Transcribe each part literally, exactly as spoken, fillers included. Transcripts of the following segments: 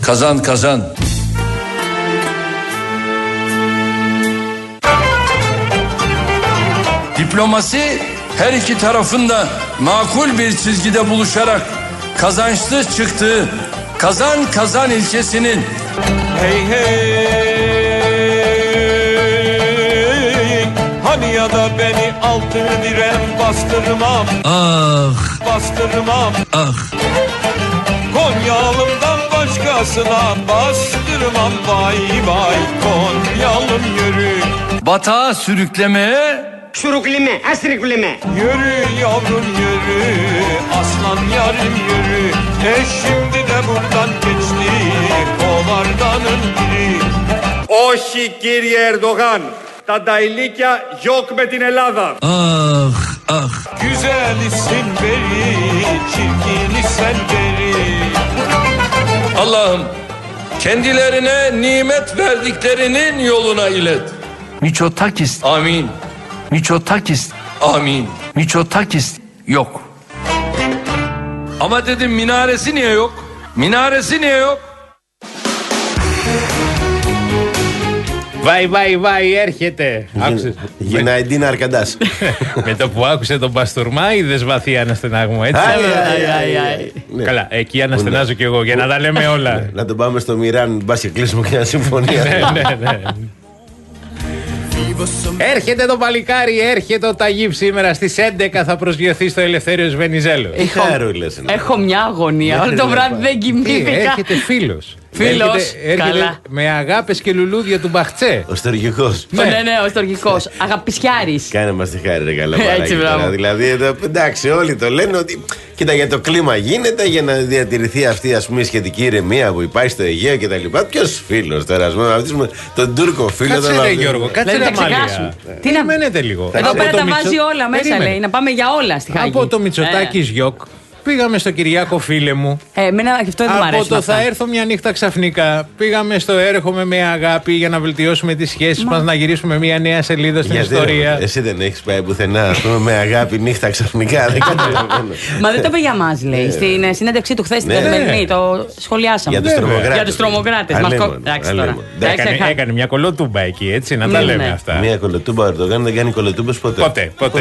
Kazan kazan. Diplomasi her iki tarafın da makul bir çizgide buluşarak kazançlı çıktığı kazan kazan ilkesinin hey hey hani ya da beni altın diren bastırmam ah bastırmam ah Konyaalımdan başkasına bastırmam vay vay Konyaalım yürü batağa sürüklemeye Sürükleme, asürükleme. Yürü yavrum yürü, aslan yarim yürü. E şimdi de buradan geçti, kovardanın biri. Όχι κύριε Ερντογάν, τα νταηλίκια γιοκ με την Ελλάδα. ah ah Güzel isim veri, çirkin isen veri. Allah'ım kendilerine nimet verdiklerinin yoluna ilet. Mitsotakis, Amin. Mitsotakis, Amin. Mitsotakis yok. Ama dedim minaresi niye yok? Minaresi niye yok? Βάι, βάι, βάι, έρχεται. Άκουσες. Γενναϊντίν Αρκαντάς. Με το που άκουσε τον Παστούρμα, είδες βαθύ αναστενάγμο, έτσι. Καλά, εκεί αναστενάζω κι εγώ για να τα λέμε όλα. Να τον πάμε στο Μιράν, μπας και κλείσουμε και μια συμφωνία. Ναι, ναι, ναι. Έρχεται το παλικάρι, έρχεται ο Ταγίπ σήμερα στις έντεκα θα προσγειωθεί στο Ελευθέριος Βενιζέλος. Έχω, έχω μια αγωνία, όλο το βράδυ δεν κοιμήθηκα. Έρχεται φίλος. Φίλος, έρχεται, έρχεται καλά. Με αγάπες και λουλούδια του Μπαχτσέ. Ο στοργικός. Ναι, ναι, ναι, ο στοργικός. Αγαπησιάρης. Κάνε μας τη χάρη ρε καλά Έτσι, μπράβο. Δηλαδή εδώ, εντάξει όλοι το λένε ότι κοίτα για το κλίμα γίνεται για να διατηρηθεί αυτή ας πούμε η σχετική ηρεμία που υπάρχει στο Αιγαίο και τα λοιπά. Ποιος φίλος τώρα ας πούμε αυτήσουμε τον Τούρκο φίλο. Κάτσε ρε Γιώργο, κάτσε ρε Αμάλια. Τι να μένετε λίγο. Εδώ πέρα τα βάζει όλα μέσα λέει, να πάμε για όλα στη Χάγη. Από το Μητσοτάκης Γιοκ. Πήγαμε στο Κυριάκο φίλε μου. Ε, εμένα αυτό δεν μου αρέσει. Από το θα έρθω μια νύχτα ξαφνικά. Πήγαμε στο έρχομαι με αγάπη για να βελτιώσουμε τις σχέσεις μας, να γυρίσουμε μια νέα σελίδα στην γιατί, ιστορία. Εσύ δεν έχεις πάει πουθενά, ας πούμε, με αγάπη νύχτα ξαφνικά. Δεν καταλαβαίνω. Μα δεν το είπε για μας, λέει. Στην συνέντευξή του χθες στην καθημερινή. Το σχολιάσαμε. Για τους τρομοκράτες. Έκανε μια κολοτούμπα εκεί, έτσι, να τα λέμε αυτά. Μια κολοτούμπα, ο Ερντογάν δεν κάνει κολοτούμπες ποτέ. Ποτέ, ποτέ.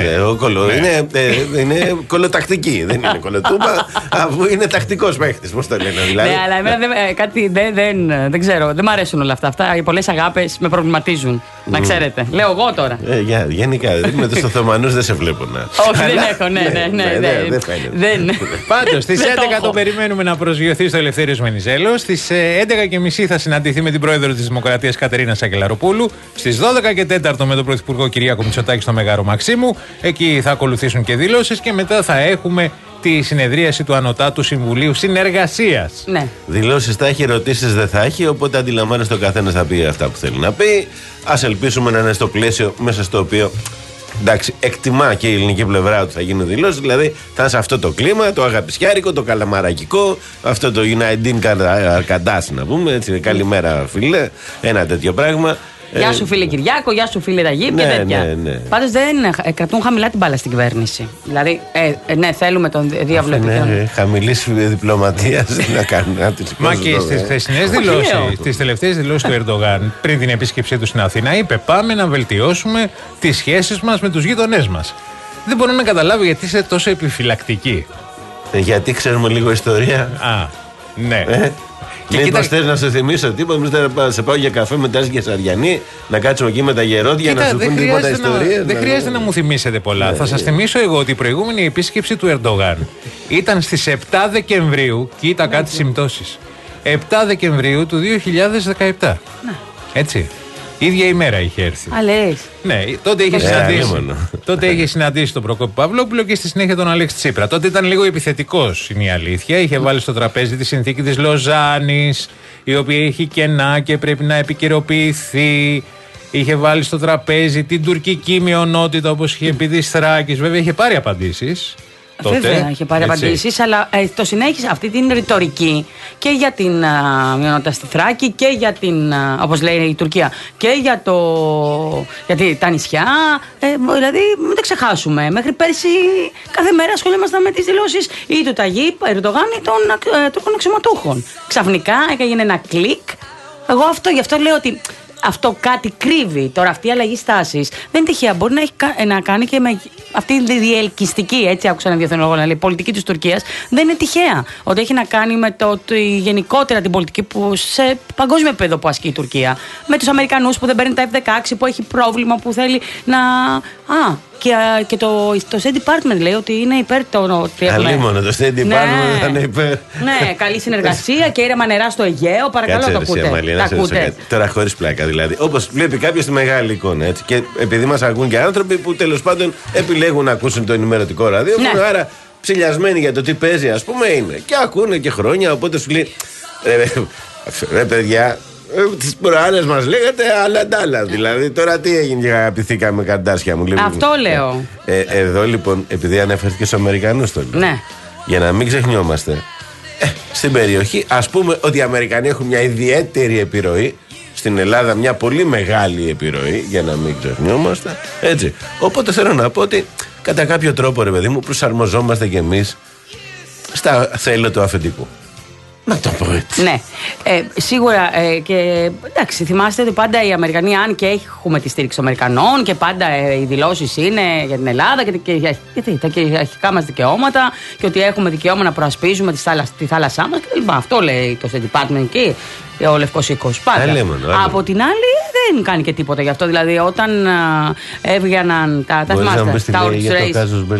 Είναι κολοτακτική, δεν είναι κολοτούμπα. Αφού είναι τακτικός παίχτης, πώς το λένε δηλαδή. Ναι, αλλά εμένα δεν, κάτι δεν, δεν, δεν ξέρω, δεν μου αρέσουν όλα αυτά. Αυτά οι πολλές αγάπες με προβληματίζουν. Να ξέρετε. Λέω εγώ τώρα. Ε, για, γενικά, με τους Οθωμανούς δεν σε βλέπω να. Όχι, δεν έχω, ναι, ναι, ναι. Δεν φαίνεται. Δεν. Πάντως, στις έντεκα το περιμένουμε να προσγειωθεί στο Ελευθέριος Βενιζέλος. Στις έντεκα και μισή θα συναντηθεί με την πρόεδρο της Δημοκρατίας Κατερίνα Σακελαροπούλου. Στις δώδεκα και τέσσερα με τον πρωθυπουργό Κυριάκο Μητσοτάκη στο Μεγάρο Μαξίμου. Εκεί θα ακολουθήσουν και δηλώσεις και μετά θα έχουμε τη συνεδρίαση του Ανωτάτου Συμβουλίου Συνεργασίας. Ναι. Δηλώσεις θα έχει, ερωτήσεις δεν θα έχει, οπότε αντιλαμβάνεστε ο καθένας θα πει αυτά που θέλει να πει. Ας ελπίσουμε να είναι στο πλαίσιο μέσα στο οποίο εντάξει, εκτιμά και η ελληνική πλευρά ότι θα γίνουν δηλώσεις, δηλαδή θα είναι σε αυτό το κλίμα, το αγαπησιάρικο, το καλαμαρακικό, αυτό το United Αρκαντάς να πούμε, έτσι, καλημέρα φίλε, ένα τέτοιο πράγμα. Γεια σου φίλε Κυριάκο, γεια σου φίλε Ταγίπ ναι, και τέτοια. Ναι, ναι. Πάντως δεν ε, κρατούν χαμηλά την μπάλα στην κυβέρνηση. Δηλαδή, ε, ε, ναι, θέλουμε τον διάβλο επικοινωνία. Ναι, χαμηλή διπλωματία να κάνουν. Μα και στις χθεσινές δηλώσεις, στις τελευταίες δηλώσεις του Ερντογάν, πριν την επίσκεψή του στην Αθήνα, είπε: πάμε να βελτιώσουμε τις σχέσεις μας με τους γείτονές μας. Δεν μπορώ να καταλάβω γιατί είσαι τόσο επιφυλακτική. Ε, γιατί ξέρουμε λίγο ιστορία. Α, ναι. Ε? Και μήπως κοίτα... θες να σε θυμίσω τίποτα, μήπως θα σε πάω για καφέ με τάση και σαριανή, να κάτσουμε εκεί με τα γερόδια, κοίτα, να σου πούν τίποτα ιστορία. Δεν χρειάζεται να μου θυμίσετε πολλά. Ναι, θα σας θυμίσω εγώ ότι η προηγούμενη επίσκεψη του Ερντογάν ήταν στις επτά Δεκεμβρίου, κοίτα κάτι συμπτώσεις. επτά Δεκεμβρίου του δύο χιλιάδες δεκαεπτά. Ναι. Έτσι. Ίδια ημέρα είχε έρθει. Α, λες. Ναι, τότε είχε, συναντήσει, τότε είχε συναντήσει τον Προκόπη Παυλόπουλο και στη συνέχεια τον Αλέξη Τσίπρα. Τότε ήταν λίγο επιθετικός, είναι η αλήθεια. Είχε βάλει στο τραπέζι τη συνθήκη της Λοζάνης, η οποία έχει κενά και πρέπει να επικαιροποιηθεί. Είχε βάλει στο τραπέζι την τουρκική μειονότητα, όπως είχε πει της Θράκης. Βέβαια είχε πάρει απαντήσεις τότε. Βέβαια, είχε πάρει απαντήσεις, αλλά ε, το συνέχισε αυτή την ρητορική και για την α, μειονότητα στη Θράκη και για την, α, όπως λέει η Τουρκία, και για, το, για τη, τα νησιά. Ε, δηλαδή, μην το ξεχάσουμε. Μέχρι πέρσι, κάθε μέρα ασχολούμασταν με τις δηλώσεις ή του Ταγίπ Ερντογάν ή των ε, Τούρκων αξιωματούχων. Ξαφνικά έγινε ένα κλικ. Εγώ αυτό, γι' αυτό λέω ότι αυτό κάτι κρύβει. Τώρα αυτή η αλλαγή στάσης δεν είναι τυχαία. Μπορεί να έχει να κάνει και με αυτή τη διελκυστική, έτσι άκουσα έναν διεθνολόγο να λέει, πολιτική της Τουρκίας. Δεν είναι τυχαία. Ότι έχει να κάνει με το ότι γενικότερα την πολιτική που σε παγκόσμιο επίπεδο που ασκεί η Τουρκία. Με τους Αμερικανούς που δεν παίρνουν τα εφ δεκαέξι, που έχει πρόβλημα, που θέλει να. Α, και, και το, το State Department λέει ότι είναι υπέρ το. Αλίμονο, το State Department ναι. θα είναι υπέρ. Ναι, καλή συνεργασία και ήρεμα νερά στο Αιγαίο. Παρακαλώ, το ακούτε. Τώρα χωρίς πλάκα δηλαδή. Όπως βλέπει κάποιος τη μεγάλη εικόνα. Έτσι. Και επειδή μας ακούν και άνθρωποι που τέλος πάντων επιλέγουν να ακούσουν το ενημερωτικό ραδιόφωνο, ναι. άρα ψηλιασμένοι για το τι παίζει, ας πούμε, είναι. Και ακούνε και χρόνια. Οπότε σου λέει, ρε, ρε παιδιά, τις προάλλες μας λέγατε άλλα τ' άλλα. Δηλαδή τώρα τι έγινε και αγαπηθήκαμε καντάσια μου. Αυτό λέω. Ε, ε, εδώ λοιπόν, επειδή αναφέρθηκε στους Αμερικανούς το λέω. Ναι. Για να μην ξεχνιόμαστε. Ε, στην περιοχή, ας πούμε ότι οι Αμερικανοί έχουν μια ιδιαίτερη επιρροή. Στην Ελλάδα μια πολύ μεγάλη επιρροή, για να μην ξεχνιόμαστε. Έτσι. Οπότε θέλω να πω ότι κατά κάποιο τρόπο, ρε παιδί μου, προσαρμοζόμαστε κι εμείς στα θέλω του αφεντικού. Να το πω έτσι. Ναι. Ε, σίγουρα ε, και εντάξει, θυμάστε ότι πάντα οι Αμερικανοί, αν και έχουμε τη στήριξη των Αμερικανών και πάντα ε, οι δηλώσεις είναι για την Ελλάδα και, και, για, και, και, και για αρχικά μας δικαιώματα και ότι έχουμε δικαίωμα να προασπίζουμε τη θάλασσα, τη θάλασσά μας κτλ. Αυτό λέει το State Department και ο Λευκός Οίκος. Πάντα. Από την άλλη δεν κάνει και τίποτα γι' αυτό. Δηλαδή όταν α, έβγαιναν τα. Τα θυμάστε. Τα Outrage.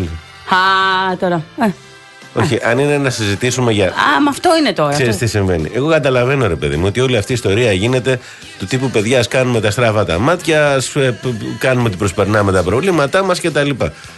Α, τώρα. Ε. Όχι, αν είναι να συζητήσουμε για. Α, μα αυτό είναι τώρα. Ξέρεις τι συμβαίνει. Εγώ καταλαβαίνω, ρε παιδί μου, ότι όλη αυτή η ιστορία γίνεται του τύπου παιδιά, ας κάνουμε τα στραβά τα μάτια, ας κάνουμε ότι προσπερνάμε τα προβλήματά μας κτλ.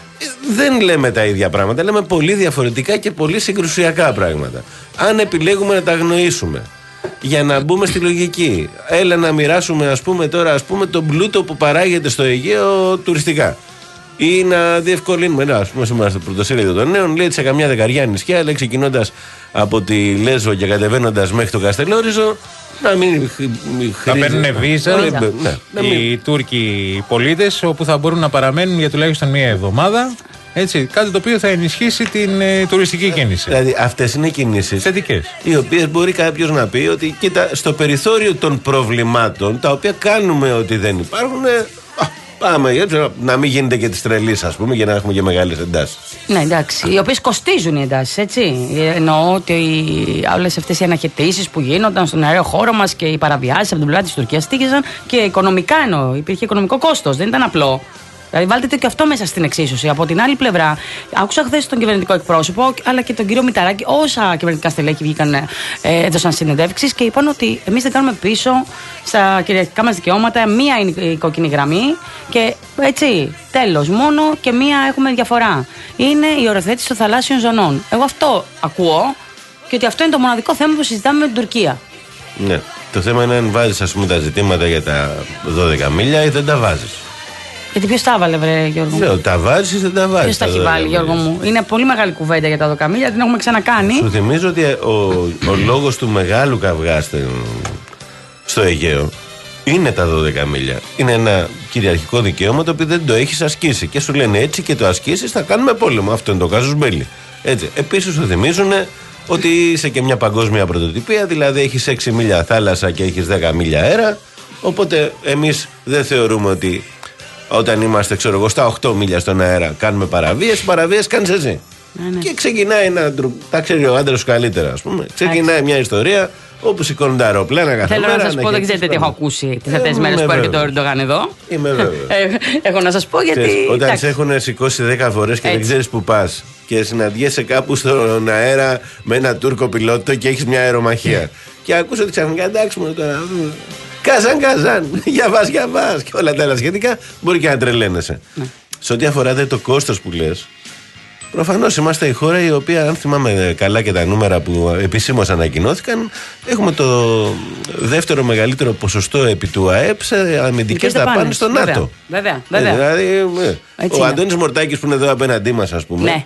Δεν λέμε τα ίδια πράγματα, λέμε πολύ διαφορετικά και πολύ συγκρουσιακά πράγματα. Αν επιλέγουμε να τα αγνοήσουμε, για να μπούμε στη λογική, έλα να μοιράσουμε, ας πούμε, τώρα ας πούμε, τον πλούτο που παράγεται στο Αιγαίο τουριστικά. Ή να διευκολύνουμε, να, ας πούμε, σήμερα στο πρωτοσέλιδο των νέων, λέει σε καμιά δεκαριά νησιά, λέει ξεκινώντας από τη Λέσβο και κατεβαίνοντας μέχρι το Καστελόριζο, να μην χρήζει. Θα παίρνουν βίζα ναι, ναι, οι μην... Τούρκοι πολίτες, όπου θα μπορούν να παραμένουν για τουλάχιστον μία εβδομάδα. Έτσι, κάτι το οποίο θα ενισχύσει την ε, τουριστική κίνηση. Δηλαδή, αυτές είναι κινήσεις θετικές, οι οποίες μπορεί κάποιος να πει ότι κοίτα, στο περιθώριο των προβλημάτων, τα οποία κάνουμε ότι δεν υπάρχουν. Ε, Πάμε, έτσι, να μην γίνεται και τη τρελή, ας πούμε, για να έχουμε και μεγάλες εντάσεις. Ναι, εντάξει. Οι οποίες κοστίζουν οι εντάσεις, έτσι. Εννοώ ότι όλες αυτές οι αναχαιτήσεις που γίνονταν στον αέριο χώρο μας και οι παραβιάσεις από την πλευρά της Τουρκίας στήγησαν και οικονομικά εννοώ. Υπήρχε οικονομικό κόστος, δεν ήταν απλό. Δηλαδή, βάλτε και αυτό μέσα στην εξίσωση. Από την άλλη πλευρά, άκουσα χθες τον κυβερνητικό εκπρόσωπο, αλλά και τον κύριο Μηταράκη, όσα κυβερνητικά στελέχη βγήκαν, ε, έδωσαν συνεντεύξεις και είπαν ότι εμείς δεν κάνουμε πίσω στα κυριαρχικά μας δικαιώματα. Μία είναι η κόκκινη γραμμή και έτσι, τέλος. Μόνο και μία έχουμε διαφορά. Είναι η οριοθέτηση των θαλάσσιων ζωνών. Εγώ αυτό ακούω και ότι αυτό είναι το μοναδικό θέμα που συζητάμε με την Τουρκία. Ναι. Το θέμα είναι αν βάζεις, ας πούμε, τα ζητήματα για τα δώδεκα μίλια ή δεν τα βάζεις. Γιατί ποιος τα έβαλε, βρε Γιώργο μου. Λέω, τα βάζεις ή δεν τα βάζεις. Ποιος τα έχει βάλει, Γιώργο μου. Είναι πολύ μεγάλη κουβέντα για τα δώδεκα μίλια, την έχουμε ξανακάνει. Σου θυμίζω ότι ο, ο λόγος του μεγάλου καυγά στο Αιγαίο είναι τα δώδεκα μίλια. Είναι ένα κυριαρχικό δικαίωμα το οποίο δεν το έχεις ασκήσει. Και σου λένε έτσι και το ασκήσεις θα κάνουμε πόλεμο. Αυτό είναι το casus belli. Έτσι. Επίσης σου θυμίζουν ότι είσαι και μια παγκόσμια πρωτοτυπία, δηλαδή έχεις έξι μίλια θάλασσα και έχεις δέκα μίλια αέρα. Οπότε εμείς δεν θεωρούμε ότι όταν είμαστε, ξέρω εγώ, στα οκτώ μίλια στον αέρα κάνουμε παραβίαση, παραβίαση κάνεις εσύ. Ναι, ναι. Και ξεκινάει ένα. Τα ξέρει ο άντρας σου καλύτερα, ας πούμε. Ξεκινάει μια ιστορία όπου σηκώνουν τα αεροπλάνα κάθε Θέλω μέρα. Θέλω να σας πω, δεν ξέρετε τι έχω ακούσει τις αυτές τις μέρες που έρχεται ο Ερντογάν εδώ. Είμαι βέβαιος. Έχω να σας πω γιατί. Ξέρεις, όταν σε έχουν σηκώσει δέκα φορές και έτσι. Δεν ξέρεις που πας και συναντιέσαι κάπου στον αέρα με ένα Τούρκο πιλότο και έχεις μια αερομαχία. Και ακούς ότι ξαφνικά εντάξει μου τώρα. Καζάν, καζάν, για βάς, για βάς και όλα τα άλλα σχετικά, μπορεί και να τρελαίνεσαι. Ναι. Σε ό,τι αφορά δε το κόστος που λες, προφανώς είμαστε η χώρα η οποία, αν θυμάμαι καλά και τα νούμερα που επισήμως ανακοινώθηκαν, έχουμε το δεύτερο μεγαλύτερο ποσοστό επί του ΑΕΠ σε αμυντικές δαπάνες στο ΝΑΤΟ. Βέβαια, βέβαια. Ε, δηλαδή, ο Αντώνης Μορτάκης που είναι εδώ απέναντί μας, ας πούμε. Ναι.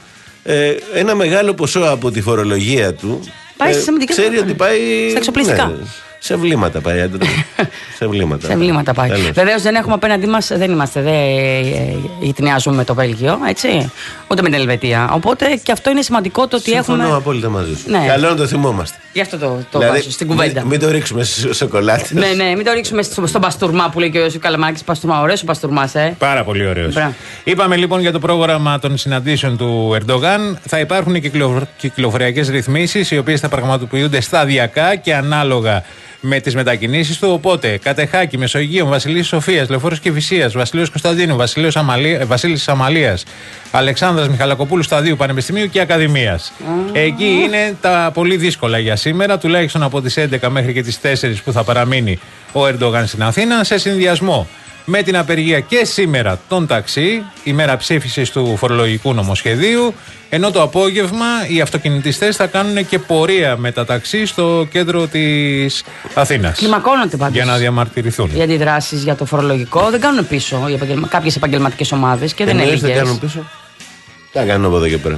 ε, ένα μεγάλο ποσό από τη φορολογία του. Πάει ε, σε αμυντικές ξέρει δαπάνες. ότι πάει. Στα εξοπλιστικά. Ναι, σε βλήματα πάει, άντρα. σε βλήματα. Σε βλήματα πάει. Βεβαίω δεν έχουμε απέναντί μας, δεν είμαστε, δεν γειτονιάζουμε με το Βέλγιο, έτσι. Ούτε με την Ελβετία. Οπότε και αυτό είναι σημαντικό το ότι Συμφωνώ έχουμε. απόλυτα μαζί σου. Ναι. Καλό να το θυμόμαστε. Γι' αυτό το, το Δηλαδή, βάζω στην κουβέντα. Μην, μην το ρίξουμε σε σοκολάτε. Ναι, ναι, μην το ρίξουμε στο, στον παστούρμα που λέει και ο Ιωσήφ Καλαμάκης. Παστούρμα, ωραίος ο παστούρμας, ε. Πάρα πολύ ωραίος. Μπράβο. Είπαμε λοιπόν για το πρόγραμμα των συναντήσεων του Ερντογάν. Θα υπάρχουν κυκλο, κυκλοφοριακές ρυθμίσεις, οι οποίες θα πραγματοποιούνται σταδιακά και ανάλογα με τις μετακινήσεις του. Οπότε, Κατεχάκη, Μεσογείο, Βασιλής Σοφίας, Λεωφόρος Κηφισίας, Βασιλείος Κωνσταντίνου, Βασιλείος Αμαλία, Βασίλης Αμαλίας, Αλεξάνδρας Μιχαλακοπούλου Σταδίου, Πανεπιστημίου και Ακαδημίας. Mm. Εκεί είναι τα πολύ δύσκολα για σήμερα, τουλάχιστον από τις έντεκα μέχρι και τις τέσσερις που θα παραμείνει ο Ερντογάν στην Αθήνα, σε συνδυασμό με την απεργία και σήμερα των ταξί, ημέρα ψήφισης του φορολογικού νομοσχεδίου, ενώ το απόγευμα οι αυτοκινητιστές θα κάνουν και πορεία με τα ταξί στο κέντρο της Αθήνας. Κλιμακώνονται πάντως. Για να διαμαρτυρηθούν. Οι αντιδράσεις για το φορολογικό δεν κάνουν πίσω οι επαγγελμα... κάποιες επαγγελματικές ομάδες και δεν είναι Εννοείς δεν λίγες. κάνουν πίσω. Τι θα κάνουν από εδώ και πέρα.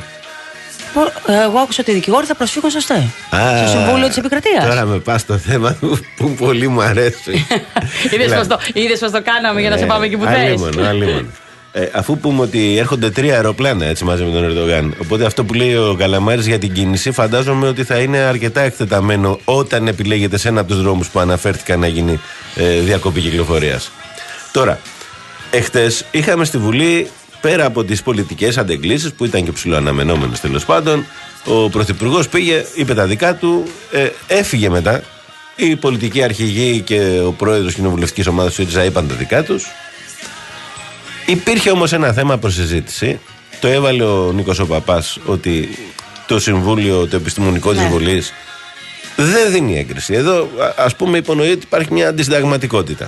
Εγώ άκουσα ότι οι δικηγόροι θα προσφύγουν σωστά. Α, Στο Συμβούλιο της Επικρατείας. Τώρα με πας στο θέμα που πολύ μου αρέσει. Είδες πως το κάναμε για να σε πάμε εκεί που θες. Αλίμονο, αλίμονο. Ε, αφού πούμε ότι έρχονται τρία αεροπλάνα έτσι μαζί με τον Ερντογάν, οπότε αυτό που λέει ο Καλαμάρης για την κίνηση φαντάζομαι ότι θα είναι αρκετά εκτεταμένο όταν επιλέγεται σε ένα από τους δρόμους που αναφέρθηκαν να γίνει ε, διακοπή κυκλοφορίας. Τώρα, εχθές είχαμε στη Βουλή, πέρα από τις πολιτικές αντεγκλήσεις που ήταν και ψηλοαναμενόμενες τέλος πάντων, ο Πρωθυπουργός πήγε, είπε τα δικά του, ε, έφυγε μετά. Οι πολιτικοί αρχηγοί και ο πρόεδρος κοινοβουλευτικής ομάδας του ΣΥΡΙΖΑ είπαν τα δικά τους. Υπήρχε όμως ένα θέμα προς συζήτηση. Το έβαλε ο Νίκος ο Παπάς ότι το Συμβούλιο, το Επιστημονικό ναι. της Βουλής δεν δίνει έγκριση. Εδώ ας πούμε υπονοεί ότι υπάρχει μια αντισυνταγματικότητα.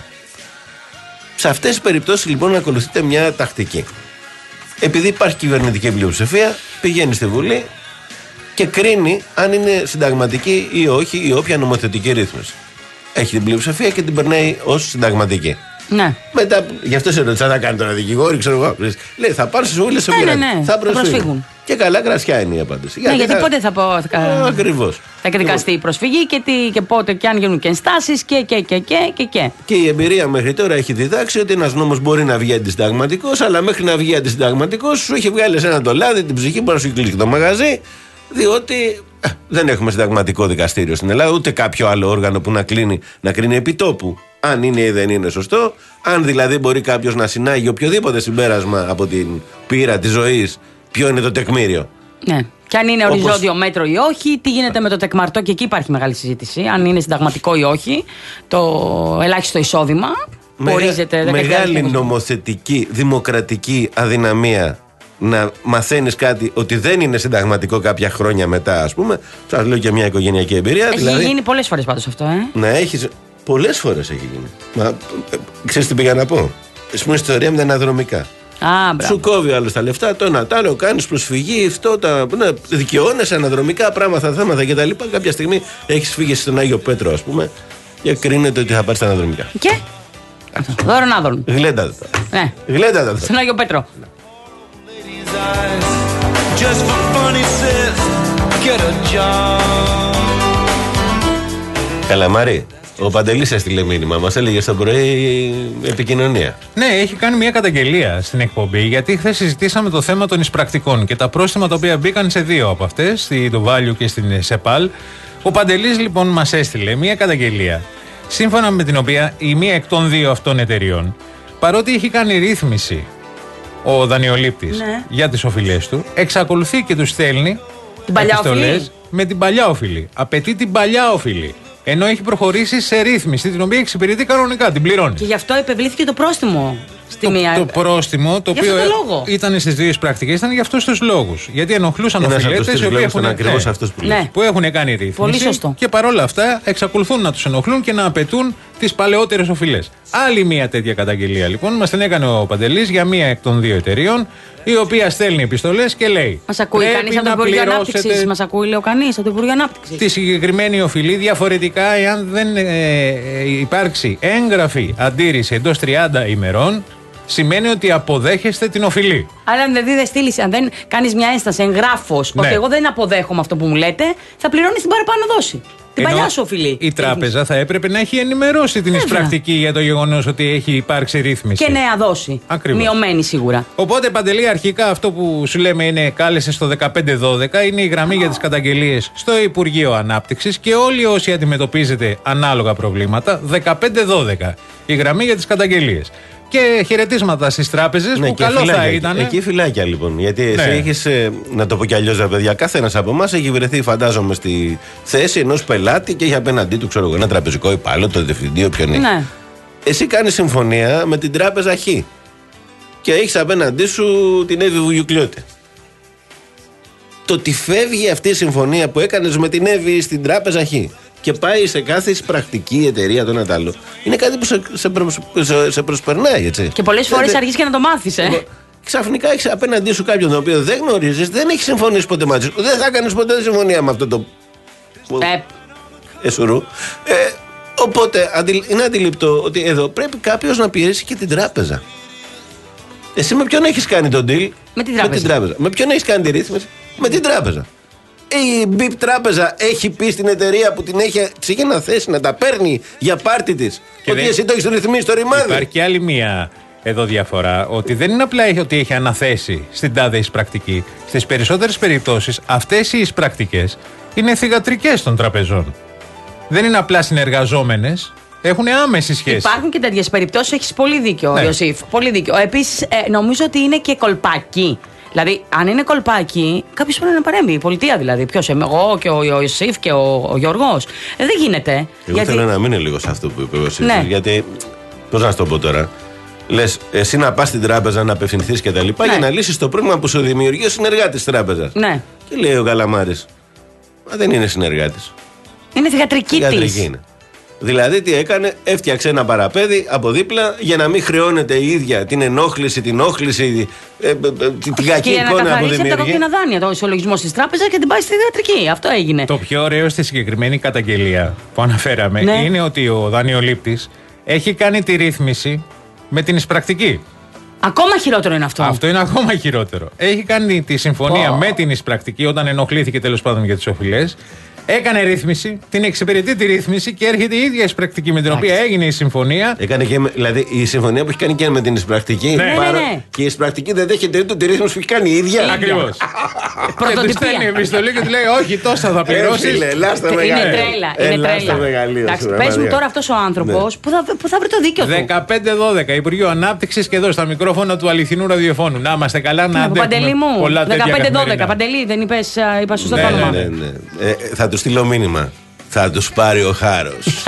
Σε αυτές τις περιπτώσεις λοιπόν να ακολουθείτε μια τακτική. Επειδή υπάρχει κυβερνητική πλειοψηφία, πηγαίνει στη Βουλή και κρίνει αν είναι συνταγματική ή όχι η όποια νομοθετική ρύθμιση. Έχει την πλειοψηφία και την περνάει ως συνταγματική. Ναι. Μετά, γι' αυτό σε ρωτήσα, θα κάνει τώρα δικηγόροι, ξέρω εγώ. Λέει, θα πάρει στι Βουλές ναι, ναι, ναι. θα προσφύγουν. προσφύγουν. Και καλά, κρασιά είναι η απάντηση. Ναι, γιατί θα... πότε θα πω. Θα... Ακριβώς. Θα εκδικαστεί η προσφυγή και, τι, και πότε και αν γίνουν και ενστάσεις και, και, και, και, και, και. Και η εμπειρία μέχρι τώρα έχει διδάξει ότι ένας νόμος μπορεί να βγει αντισυνταγματικός, αλλά μέχρι να βγει αντισυνταγματικός σου έχει βγάλει ένα το λάδι, την ψυχή, μπορεί να σου κλείσει το μαγαζί, διότι ε, δεν έχουμε συνταγματικό δικαστήριο στην Ελλάδα, ούτε κάποιο άλλο όργανο που να, κλείνει, να κρίνει επιτόπου αν είναι ή δεν είναι σωστό. Αν δηλαδή μπορεί κάποιος να συνάγει οποιοδήποτε συμπέρασμα από την πείρα της ζωής, ποιο είναι το τεκμήριο. Ναι. Και αν είναι οριζόντιο Όπως... μέτρο ή όχι, τι γίνεται με το τεκμαρτό, και εκεί υπάρχει μεγάλη συζήτηση. Αν είναι συνταγματικό ή όχι, το ελάχιστο εισόδημα που ορίζεται. Μεγάλη νομοθετική, δημοκρατική αδυναμία να μαθαίνεις κάτι ότι δεν είναι συνταγματικό κάποια χρόνια μετά, ας πούμε. Σας λέω και μια οικογενειακή εμπειρία. Έχει δηλαδή, γίνει πολλές φορές πάντως αυτό, ε. Να έχεις. Πολλές φορές έχει γίνει. Μα, ξέρεις τι πήγα να πω. Ας πούμε ιστορία με τα αναδρομικά. Α, σου κόβει άλλο τα λεφτά, το ένα τ' άλλο, κάνεις προσφυγή, αυτό, τα, ναι, δικαιώνεσαι αναδρομικά πράγματα, θέματα κτλ. Κάποια στιγμή έχεις φύγει στον Άγιο Πέτρο, ας πούμε, και κρίνεται ότι θα πάρεις τα αναδρομικά. Και. Δώρον άδωρον. Γλέντα τα. Ναι. Γλέντα τα. Στον Άγιο Πέτρο. Καλαμάρη, ο Παντελής έστειλε μήνυμα. Μας έλεγε στο πρωί επικοινωνία. Ναι, έχει κάνει μια καταγγελία στην εκπομπή, γιατί χθες συζητήσαμε το θέμα των εισπρακτικών και τα πρόστιμα τα οποία μπήκαν σε δύο από αυτές, στη Ντοβάλιου και στην ΣΕΠΑΛ. Ο Παντελής λοιπόν μας έστειλε μια καταγγελία, σύμφωνα με την οποία η μία εκ των δύο αυτών εταιριών, παρότι έχει κάνει ρύθμιση ο δανειολήπτης ναι. για τις οφειλές του, εξακολουθεί και του στέλνει επιστολές με την παλιά οφειλή. Απαιτεί την παλιά οφειλή. Ενώ έχει προχωρήσει σε ρύθμιση, την οποία εξυπηρετεί κανονικά, την πληρώνει. Και γι' αυτό επευλήθηκε το πρόστιμο. Στη το, μία... το πρόστιμο, το οποίο ήταν στις δύο πρακτικές, ήταν για αυτούς τους λόγους. Γιατί ενοχλούσαν οφειλέτες οι οποίοι έχουν, ναι, που, ναι. που έχουν κάνει ρύθμιση. Πολύ σωστό. Και παρόλα αυτά εξακολουθούν να τους ενοχλούν και να απαιτούν τις παλαιότερες οφειλές. Άλλη μία τέτοια καταγγελία λοιπόν μας την έκανε ο Παντελής για μία εκ των δύο εταιριών, η οποία στέλνει επιστολές και λέει: Μας ακούει κανείς από το Υπουργείο Ανάπτυξης? Μας ακούει, λέω, κανείς από το Υπουργείο Ανάπτυξης? Τη συγκεκριμένη οφειλή, διαφορετικά, εάν δεν ε, ε, υπάρξει έγγραφη αντίρρηση εντός τριάντα ημερών, σημαίνει ότι αποδέχεστε την οφειλή. Αλλά αν δηλαδή δεν στείλεις, αν δεν κάνεις μια ένσταση εγγράφος Ναι. ότι εγώ δεν αποδέχομαι αυτό που μου λέτε, θα πληρώνεις την παραπάνω δόση. Την Ενώ παλιά σου οφειλή. η τράπεζα θα έπρεπε να έχει ενημερώσει την Βέβαια. εισπρακτική για το γεγονός ότι έχει υπάρξει ρύθμιση. Και νέα δόση. Ακριβώς. Μειωμένη σίγουρα. Οπότε, Παντελή, αρχικά αυτό που σου λέμε είναι κάλεσε στο δεκαπέντε δώδεκα, είναι η γραμμή για τις καταγγελίες στο Υπουργείο Ανάπτυξης και όλοι όσοι αντιμετωπίζετε ανάλογα προβλήματα, δεκαπέντε δώδεκα. Η γραμμή για τις καταγγελίες. Και χαιρετίσματα στις τράπεζες Ναι, που και καλό φυλάκια. θα ήταν. Εκεί φυλάκια λοιπόν. Γιατί Ναι. εσύ έχεις, ε, να το πω κι αλλιώς, ρε παιδιά, καθένας από εμάς έχει βρεθεί, φαντάζομαι, στη θέση ενός πελάτη και έχει απέναντί του, ξέρω εγώ, ένα τραπεζικό υπάλληλο, το διευθυντή, όποιον είναι. Ναι. Εσύ κάνεις συμφωνία με την τράπεζα Χ και έχεις απέναντί σου την Εύη Βουγιουκλιώτη. Το ότι φεύγει αυτή η συμφωνία που έκανες με την Εύη στην τράπεζα Χ και πάει σε κάθε εισπρακτική εταιρεία το ένα τ' άλλο, είναι κάτι που σε, σε, προσ- σε, σε προσπερνάει, έτσι. Και πολλές φορές Δεν- αργείς και να το μάθεις, ε. Ξαφνικά έχει απέναντί σου κάποιον τον οποίο δεν γνωρίζει, δεν έχει συμφωνήσει ποτέ μαζί σου. Δεν θα κάνει ποτέ συμφωνία με αυτό το. Ε, Εσουρού. Ε, οπότε αντι, είναι αντιληπτό ότι εδώ πρέπει κάποιο να πιέσει και την τράπεζα. Εσύ με ποιον έχει κάνει τον deal? Με την τράπεζα. Με ποιον έχει κάνει τη ρύθμιση? Με την τράπεζα. Η μπιπ τράπεζα έχει πει στην εταιρεία που την έχει, της έχει αναθέσει να τα παίρνει για πάρτι τη. Και Ότι δεν- εσύ το έχει ρυθμίσει το ρημάδι. Υπάρχει και άλλη μία εδώ διαφορά, ότι δεν είναι απλά ότι έχει αναθέσει στην τάδε εισπρακτική. Στις περισσότερες περιπτώσεις αυτές οι εισπρακτικές είναι θυγατρικές των τραπεζών. Δεν είναι απλά συνεργαζόμενες, έχουν άμεση σχέση. Υπάρχουν και τέτοιες περιπτώσεις, έχεις πολύ δίκιο, Ναι. Ιωσήφ. Πολύ δίκιο. Επίσης, ε, νομίζω ότι είναι και κολπάκι. Δηλαδή, αν είναι κολπάκι, κάποιο πρέπει να παρέμβει. Η πολιτεία δηλαδή. Ποιο είμαι, εγώ και ο Ιωσήφ και ο, ο Γιώργος. Ε, δεν γίνεται. Εγώ γιατί... θέλω να μείνω λίγο σε αυτό που είπε ο Σύντης, Ναι. γιατί. Πώς να σου το πω τώρα. Λες, εσύ να πας στην τράπεζα να απευθυνθείς και τα λοιπά Ναι. για να λύσεις το πρόβλημα που σου δημιουργεί ο συνεργάτης της τράπεζας. Ναι. Και λέει ο Καλαμάρης, μα δεν είναι συνεργάτης. Είναι θηγατρική Θηγατρική τη. είναι. Δηλαδή τι έκανε, έφτιαξε ένα παραπέδι από δίπλα για να μην χρεώνεται η ίδια την ενόχληση, την όχληση, ε, ε, ε, την Και κακή για να εικόνα που καθαρίσει από τα δημιουργεί. κόκκινα δάνεια το ισολογισμό τη τράπεζα και την πάει στη θηγατρική. Αυτό έγινε. Το πιο ωραίο στη συγκεκριμένη καταγγελία που αναφέραμε Ναι. είναι ότι ο δανειολήπτης έχει κάνει τη ρύθμιση με την εισπρακτική. Ακόμα χειρότερο είναι αυτό. Αυτό είναι ακόμα χειρότερο. Έχει κάνει τη συμφωνία Πω. με την εισπρακτική όταν ενοχλήθηκε τέλος πάντων για τις οφειλές. Έκανε ρύθμιση, την εξυπηρετεί τη ρύθμιση και έρχεται η ίδια εισπρακτική με την οποία έγινε η συμφωνία. Έκανε και με- δηλαδή η συμφωνία που έχει κάνει και με την εισπρακτική. Ναι. Ναι, ναι, ναι. Και η εισπρακτική δεν δέχεται ούτε τη ρύθμιση που έχει κάνει η ίδια. Ακριβώς. Και του Πρωτοτυπία. στέλνει επιστολή και του λέει: Όχι, τόσα θα Ε, πληρώσει. φίλε, ελά στο Είναι μεγαλείο. τρέλα. Είναι Ελά στο τρέλα. μεγαλείο Εντάξει, σου, πες μου πραγματικά. τώρα αυτό ο άνθρωπο Ναι. που, θα, που θα βρει το δίκιο του. δεκαπέντε δώδεκα Υπουργείο Ανάπτυξη και εδώ στα μικρόφωνα του αληθινού ραδιοφώνου. Να είμαστε καλά, να Ναι, αντέχουμε Παντελή μου. πολλά τέτοια δεκαπέντε δώδεκα. καθημερινά. Παντελή, δεν είπες, α, είπα σωστά Ναι, το ναι, όνομα. Ναι, ναι. Ε, ε, θα του στείλω μήνυμα. Θα τους πάρει ο χάρος.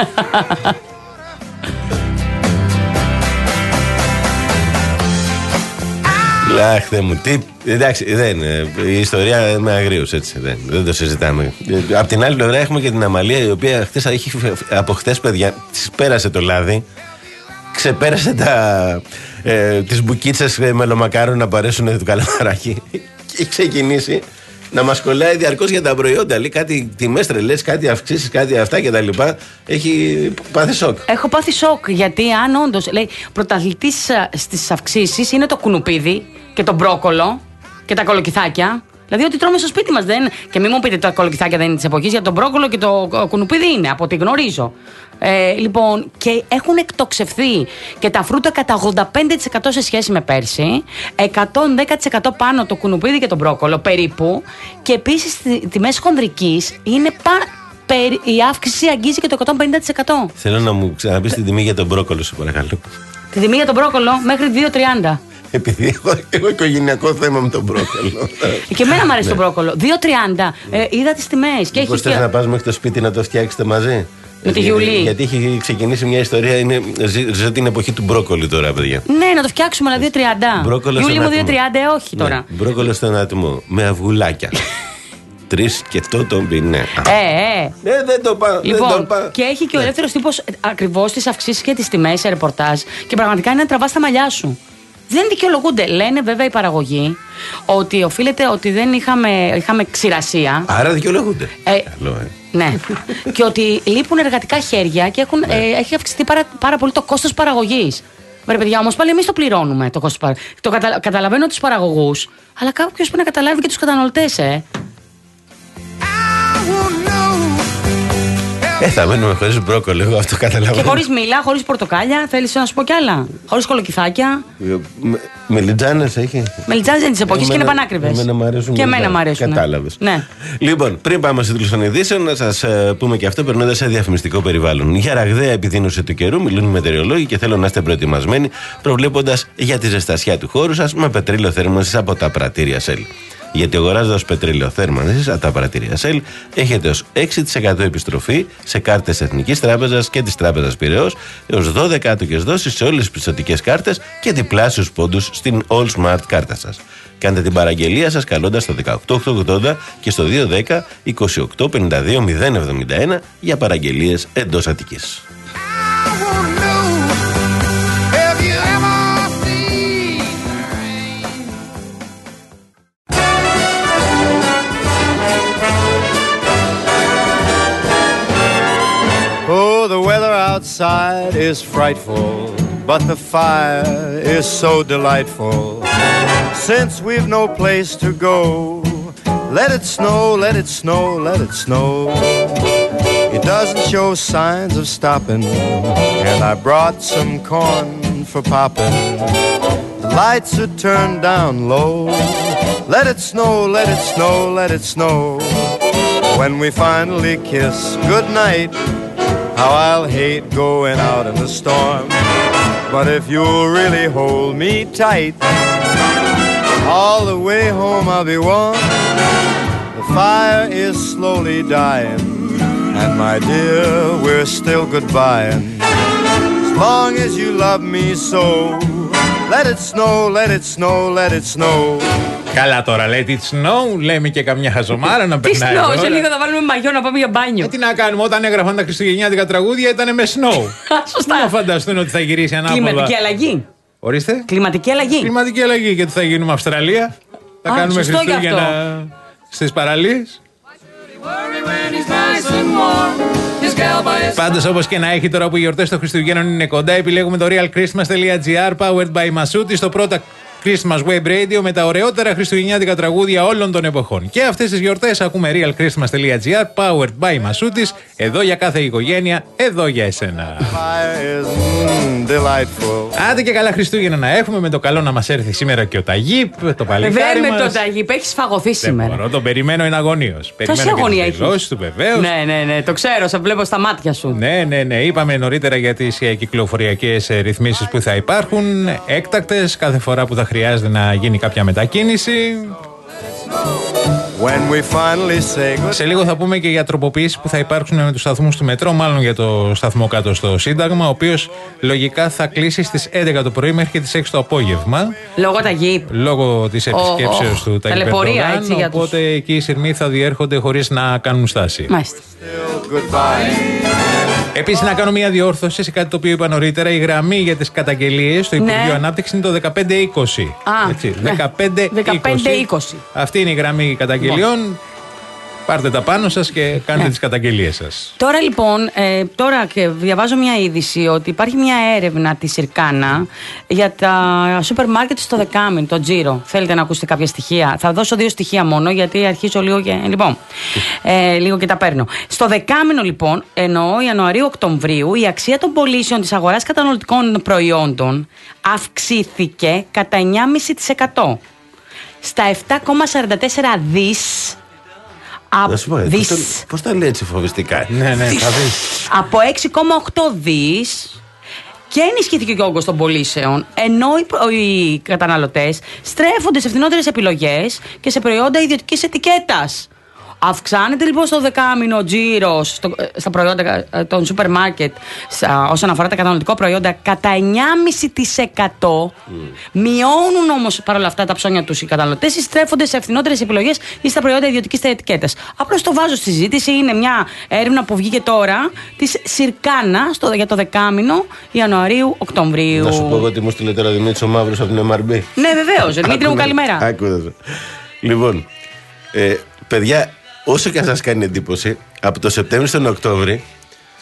Λάχτε μου, τι. Εντάξει, δεν, ε, η ιστορία με αγρίους, έτσι. Δεν, δεν το συζητάμε. Ε, Απ' την άλλη πλευρά έχουμε και την Αμαλία, η οποία χτες, έχει, από χτες, παιδιά, της πέρασε το λάδι. Ξεπέρασε τα, ε, τις μπουκίτσες ε, μελομακάρων που αρέσουν του Καλαμαράκη. Και έχει ξεκινήσει να μας κολλάει διαρκώς για τα προϊόντα. Λέει κάτι τιμές τρελές, κάτι αυξήσεις, κάτι αυτά κτλ. Έχει πάθει σοκ. Έχω πάθει σοκ γιατί αν όντω λέει πρωταθλητή στι αυξήσει είναι το κουνουπίδι και το μπρόκολο και τα κολοκυθάκια. Δηλαδή, ό,τι τρώμε στο σπίτι μας δεν. Και μην μου πείτε τα κολοκυθάκια δεν είναι της εποχής, γιατί το μπρόκολο και το κουνουπίδι είναι, από ό,τι γνωρίζω. Ε, λοιπόν, και έχουν εκτοξευθεί και τα φρούτα κατά ογδόντα πέντε τοις εκατό σε σχέση με πέρσι, εκατόν δέκα τοις εκατό πάνω το κουνουπίδι και το μπρόκολο περίπου. Και επίσης οι τιμές χονδρικής είναι πάρα. Η αύξηση αγγίζει και το εκατόν πενήντα τοις εκατό. Θέλω να μου ξαναπείς την τιμή για τον μπρόκολο, σου παρακαλώ. Τη τιμή για τον μπρόκολο μέχρι δύο τριάντα. Επειδή έχω, έχω οικογενειακό θέμα με τον μπρόκολο. Και εμένα μου αρέσει το μπρόκολο. δύο τριάντα. Ε, είδα τις τιμές. Και Πώς έχει θες και... να πας μέχρι το σπίτι να το φτιάξετε μαζί? Με τη Γιατί- Γιουλή. Γιατί έχει ξεκινήσει μια ιστορία, είναι, ζει- ζω την εποχή του μπρόκολη τώρα, παιδιά. Ναι, να το φτιάξουμε, αλλά δύο τριάντα. Μπρόκολο Γιούλη στον μου δύο άτιμο. τριάντα, ε, όχι τώρα. Ναι, μπρόκολο στον άτιμο, με αυγουλάκια. Τρεις και το τον πει, ναι. Ε, ε. Ε, δεν το πάω. δεν το Λοιπόν, πάω. και έχει και ο Ναι. ελεύθερο τύπο ακριβώ τι αυξήσει και τι τιμέ σε ρεπορτάζ και πραγματικά είναι να τραβά τα μαλλιά σου. Δεν δικαιολογούνται. Λένε βέβαια οι παραγωγοί ότι οφείλεται ότι δεν είχαμε, είχαμε ξηρασία. Άρα δικαιολογούνται. Ε, Καλό, ε. Ναι. Και ότι λείπουν εργατικά χέρια και έχουν, ε, έχει αυξηθεί πάρα, πάρα πολύ το κόστος παραγωγής. Βρε παιδιά, όμως πάλι εμείς το πληρώνουμε το κόστος. Το κατα... Καταλαβαίνω τους παραγωγούς, αλλά κάποιος πρέπει να καταλάβει και τους καταναλωτές, ε. Ε, θα μένουμε χωρίς μπρόκολι, εγώ αυτό καταλαβαίνω. Και χωρίς μήλα, χωρίς πορτοκάλια, θέλεις να σου πω κι άλλα. Χωρίς κολοκυθάκια. Με, μελιτζάνες έχει. Μελιτζάνες είναι της εποχής και είναι πανάκριβες. Εμένα μου αρέσουν. Και εμένα μου αρέσουν. Κατάλαβες. Ναι. Λοιπόν, πριν πάμε στους τίτλους των ειδήσεων, να σας ε, πούμε και αυτό περνώντας σε διαφημιστικό περιβάλλον. Για ραγδαία επιδείνωση του καιρού μιλούν οι μετεωρολόγοι και θέλω να είστε προετοιμασμένοι, προβλέποντας για τη ζεστασιά του χώρου σας με πετρέλαιο θέρμανσης από τα πρατήρια Shell. Γιατί αγοράζοντας πετρέλαιο θέρμανσης από τα πρατήρια Shell έχετε ως έξι τοις εκατό επιστροφή σε κάρτες Εθνικής Τράπεζας και της Τράπεζας Πειραιώς, έως δώδεκα άτοκες δόσεις σε όλες τις πιστωτικές κάρτες και διπλάσιους πόντους στην All Smart κάρτα σας. Κάντε την παραγγελία σας καλώντας το δεκαοκτώ ογδόντα ογδόντα και στο δύο δέκα είκοσι οκτώ πενήντα δύο μηδέν εβδομήντα ένα για παραγγελίες εντός Αττικής. The weather outside is frightful, but the fire is so delightful. Since we've no place to go, let it snow, let it snow, let it snow. It doesn't show signs of stopping, and I brought some corn for popping. The lights are turned down low. Let it snow, let it snow, let it snow. When we finally kiss goodnight, how I'll hate going out in the storm. But if you'll really hold me tight, all the way home I'll be warm. The fire is slowly dying, and my dear, we're still goodbying. As long as you love me so, let it snow, let it snow, let it snow. Καλά τώρα, let it snow, λέμε και καμιά χαζομάρα να Τι περνάει. snow, σε λίγο θα βάλουμε μαγιό να πάμε για μπάνιο. Ε, τι να κάνουμε, όταν έγραφαν τα χριστουγεννιάτικα τραγούδια ήταν με snow. Σωστά. Να φανταστούν ότι θα γυρίσει ανάποδα. Κλιματική αλλαγή. Ορίστε. Κλιματική αλλαγή. Κλιματική αλλαγή. Και τι θα γίνουμε Αυστραλία. Θα Α, κάνουμε σωστό γι' Χριστούγεννα στις παραλίες. Πάντως, όπως και να έχει, τώρα που οι γιορτές των Χριστουγέννων είναι κοντά, επιλέγουμε το real christmas dot gr powered by Masuti στο πρώτα Christmas Web Radio με τα ωραιότερα χριστουγεννιάτικα τραγούδια όλων των εποχών. Και αυτές τις γιορτές ακούμε real christmas dot gr powered by Masuti, εδώ για κάθε οικογένεια, εδώ για εσένα. Άντε και καλά Χριστούγεννα να έχουμε, με το καλό να μας έρθει σήμερα και ο Ταγίπ, το παλικάρι Βέβαια μας. με το Ταγίπ, έχεις φαγωθεί σήμερα. Μπορώ, τον περιμένω εναγωνίως. Περιμένω και αγωνία τις έχεις? δηλώσεις του βεβαίως. Ναι, ναι, ναι, το ξέρω, σε βλέπω στα μάτια σου. Ναι, ναι, ναι. Είπαμε νωρίτερα για τις ε, κυκλοφοριακές ε, ρυθμίσεις που θα υπάρχουν, έκτακτες, κάθε φορά που θα χρειάζεται να γίνει κάποια μετακίνηση. When we finally say good... Σε λίγο θα πούμε και για τροποποιήσεις που θα υπάρξουν με τους σταθμούς του μετρό, μάλλον για το σταθμό κάτω στο Σύνταγμα, ο οποίος λογικά θα κλείσει στις έντεκα το πρωί μέχρι και τις έξι το απόγευμα. Λόγω Ταγίπ. Λόγω της επισκέψεως oh, του Ταγίπ ταλαιπωρία, Ερντογάν, έτσι, για τους... οπότε εκεί οι σειρμοί θα διέρχονται χωρίς να κάνουν στάση. Μάλιστα. Επίσης, να κάνω μια διόρθωση σε κάτι το οποίο είπα νωρίτερα. Η γραμμή για τις καταγγελίες στο Υπουργείο Ναι. Ανάπτυξη είναι το δεκαπέντε είκοσι. Α, Έτσι, ναι. δεκαπέντε είκοσι. Αυτή είναι η γραμμή καταγγελιών. Πάρτε τα πάνω σας και κάντε Ναι. τις καταγγελίες σας. Τώρα λοιπόν, ε, τώρα και διαβάζω μια είδηση ότι υπάρχει μια έρευνα της Ιρκάνα για τα σούπερ μάρκετ στο δεκάμινο, το τζίρο. Θέλετε να ακούσετε κάποια στοιχεία? Θα δώσω δύο στοιχεία μόνο, γιατί αρχίζω λίγο και. Λοιπόν, ε, λίγο και τα παίρνω. Στο δεκάμινο λοιπόν, ενώ Ιανουαρίου-Οκτωβρίου, η αξία των πωλήσεων της αγοράς καταναλωτικών προϊόντων αυξήθηκε κατά εννιά κόμμα πέντε τοις εκατό στα επτά κόμμα σαράντα τέσσερα δις. Να σου πω, ε, πώς, το, πώς τα λέει έτσι φοβιστικά. Ναι, ναι, θα δεις. Από έξι κόμμα οκτώ δις και ενισχύθηκε και ο όγκος των πωλήσεων, ενώ οι, οι καταναλωτές στρέφονται σε φθηνότερες επιλογές και σε προϊόντα ιδιωτικής ετικέτας. Αυξάνεται λοιπόν στο δεκάμινο τζίρος στα προϊόντα των σούπερ μάρκετ όσον αφορά τα καταναλωτικά προϊόντα κατά εννιά κόμμα πέντε τοις εκατό. Mm. Μειώνουν όμως παρόλα αυτά τα ψώνια τους οι καταναλωτές ή στρέφονται σε φθηνότερες επιλογές ή στα προϊόντα ιδιωτικής ετικέτας. Απλώς το βάζω στη συζήτηση. Είναι μια έρευνα που βγήκε τώρα της Σιρκάνα στο, για το δεκάμινο Ιανουαρίου-Οκτωβρίου. Να σου πω εγώ ότι μου στείλε τώρα Δημήτρης ο Μαύρος από την εμ αρ μπι. Ναι, βεβαίως. Δημήτρη μου, καλημέρα. Άκουδες. Λοιπόν, ε, παιδιά, όσο και αν σας κάνει εντύπωση, από το Σεπτέμβριο στον Οκτώβρη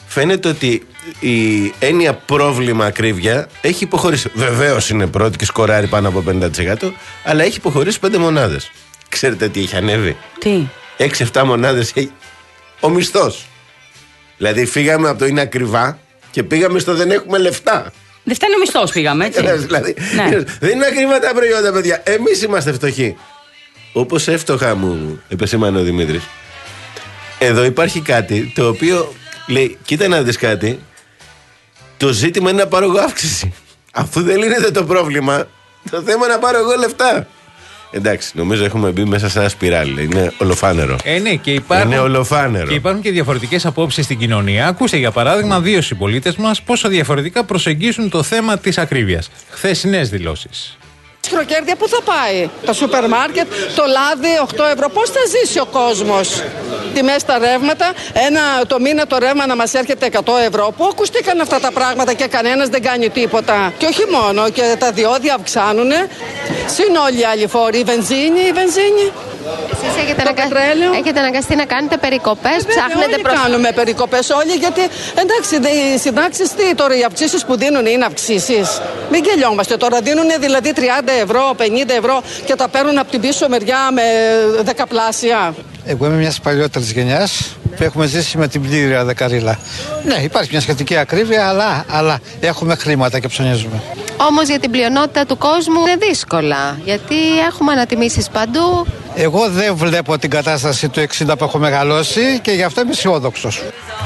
φαίνεται ότι η έννοια πρόβλημα ακρίβεια έχει υποχωρήσει. Βεβαίως είναι πρώτη και σκοράρει πάνω από πενήντα τοις εκατό, αλλά έχει υποχωρήσει πέντε μονάδες. Ξέρετε τι έχει ανέβει? Τι? έξι εφτά μονάδες έχει ο μισθός. Δηλαδή φύγαμε από το είναι ακριβά και πήγαμε στο δεν έχουμε λεφτά. Δεν φτάνει ο μισθός, πήγαμε, έτσι. Δηλαδή, Ναι. δεν είναι ακριβά τα προϊόντα, παιδιά. Εμείς είμαστε φτωχοί. Όπως εύστοχα μου επεσήμανε ο Δημήτρης, εδώ υπάρχει κάτι το οποίο λέει: κοίτα να δεις κάτι. Το ζήτημα είναι να πάρω εγώ αύξηση. Αφού δεν λύνεται το πρόβλημα, το θέμα είναι να πάρω εγώ λεφτά. Εντάξει, νομίζω έχουμε μπει μέσα σε ένα σπιράλι. Είναι ολοφάνερο. Ε, ναι, και υπάρχουν, Είναι ολοφάνερο. Και υπάρχουν και διαφορετικές απόψεις στην κοινωνία. Ακούστε για παράδειγμα δύο συμπολίτες μας πόσο διαφορετικά προσεγγίζουν το θέμα της ακρίβειας. Χθεσινές δηλώσεις. Χροκέρδια πού θα πάει? Το σούπερ μάρκετ, το λάδι οκτώ ευρώ. Πώς θα ζήσει ο κόσμος? Τιμές στα ρεύματα, ένα το μήνα το ρεύμα να μας έρχεται εκατό ευρώ. Πού ακουστήκαν αυτά τα πράγματα και κανένας δεν κάνει τίποτα? Και όχι μόνο, και τα διόδια αυξάνουν. Συν όλοι οι άλλοι φόροι, η βενζίνη, η βενζίνη. Εσείς έχετε, το αναγκα... πετρέλαιο. έχετε αναγκαστεί να κάνετε περικοπές, Βέβαια, ψάχνετε όλοι προς... κάνουμε περικοπές όλοι, γιατί εντάξει, οι συντάξεις τι τώρα, οι αυξήσεις που δίνουν είναι αυξήσεις? Μην γελιόμαστε τώρα, δίνουν δηλαδή τριάντα ευρώ, πενήντα ευρώ και τα παίρνουν από την πίσω μεριά με δεκαπλάσια. Εγώ είμαι μια παλιότερη γενιά που έχουμε ζήσει με την πλήρη δεκαρίλα. Ναι, υπάρχει μια σχετική ακρίβεια, αλλά, αλλά έχουμε χρήματα και ψωνίζουμε. Όμως για την πλειονότητα του κόσμου είναι δύσκολα, γιατί έχουμε ανατιμήσεις παντού. Εγώ δεν βλέπω την κατάσταση του εξήντα που έχω μεγαλώσει και γι' αυτό είμαι αισιόδοξος.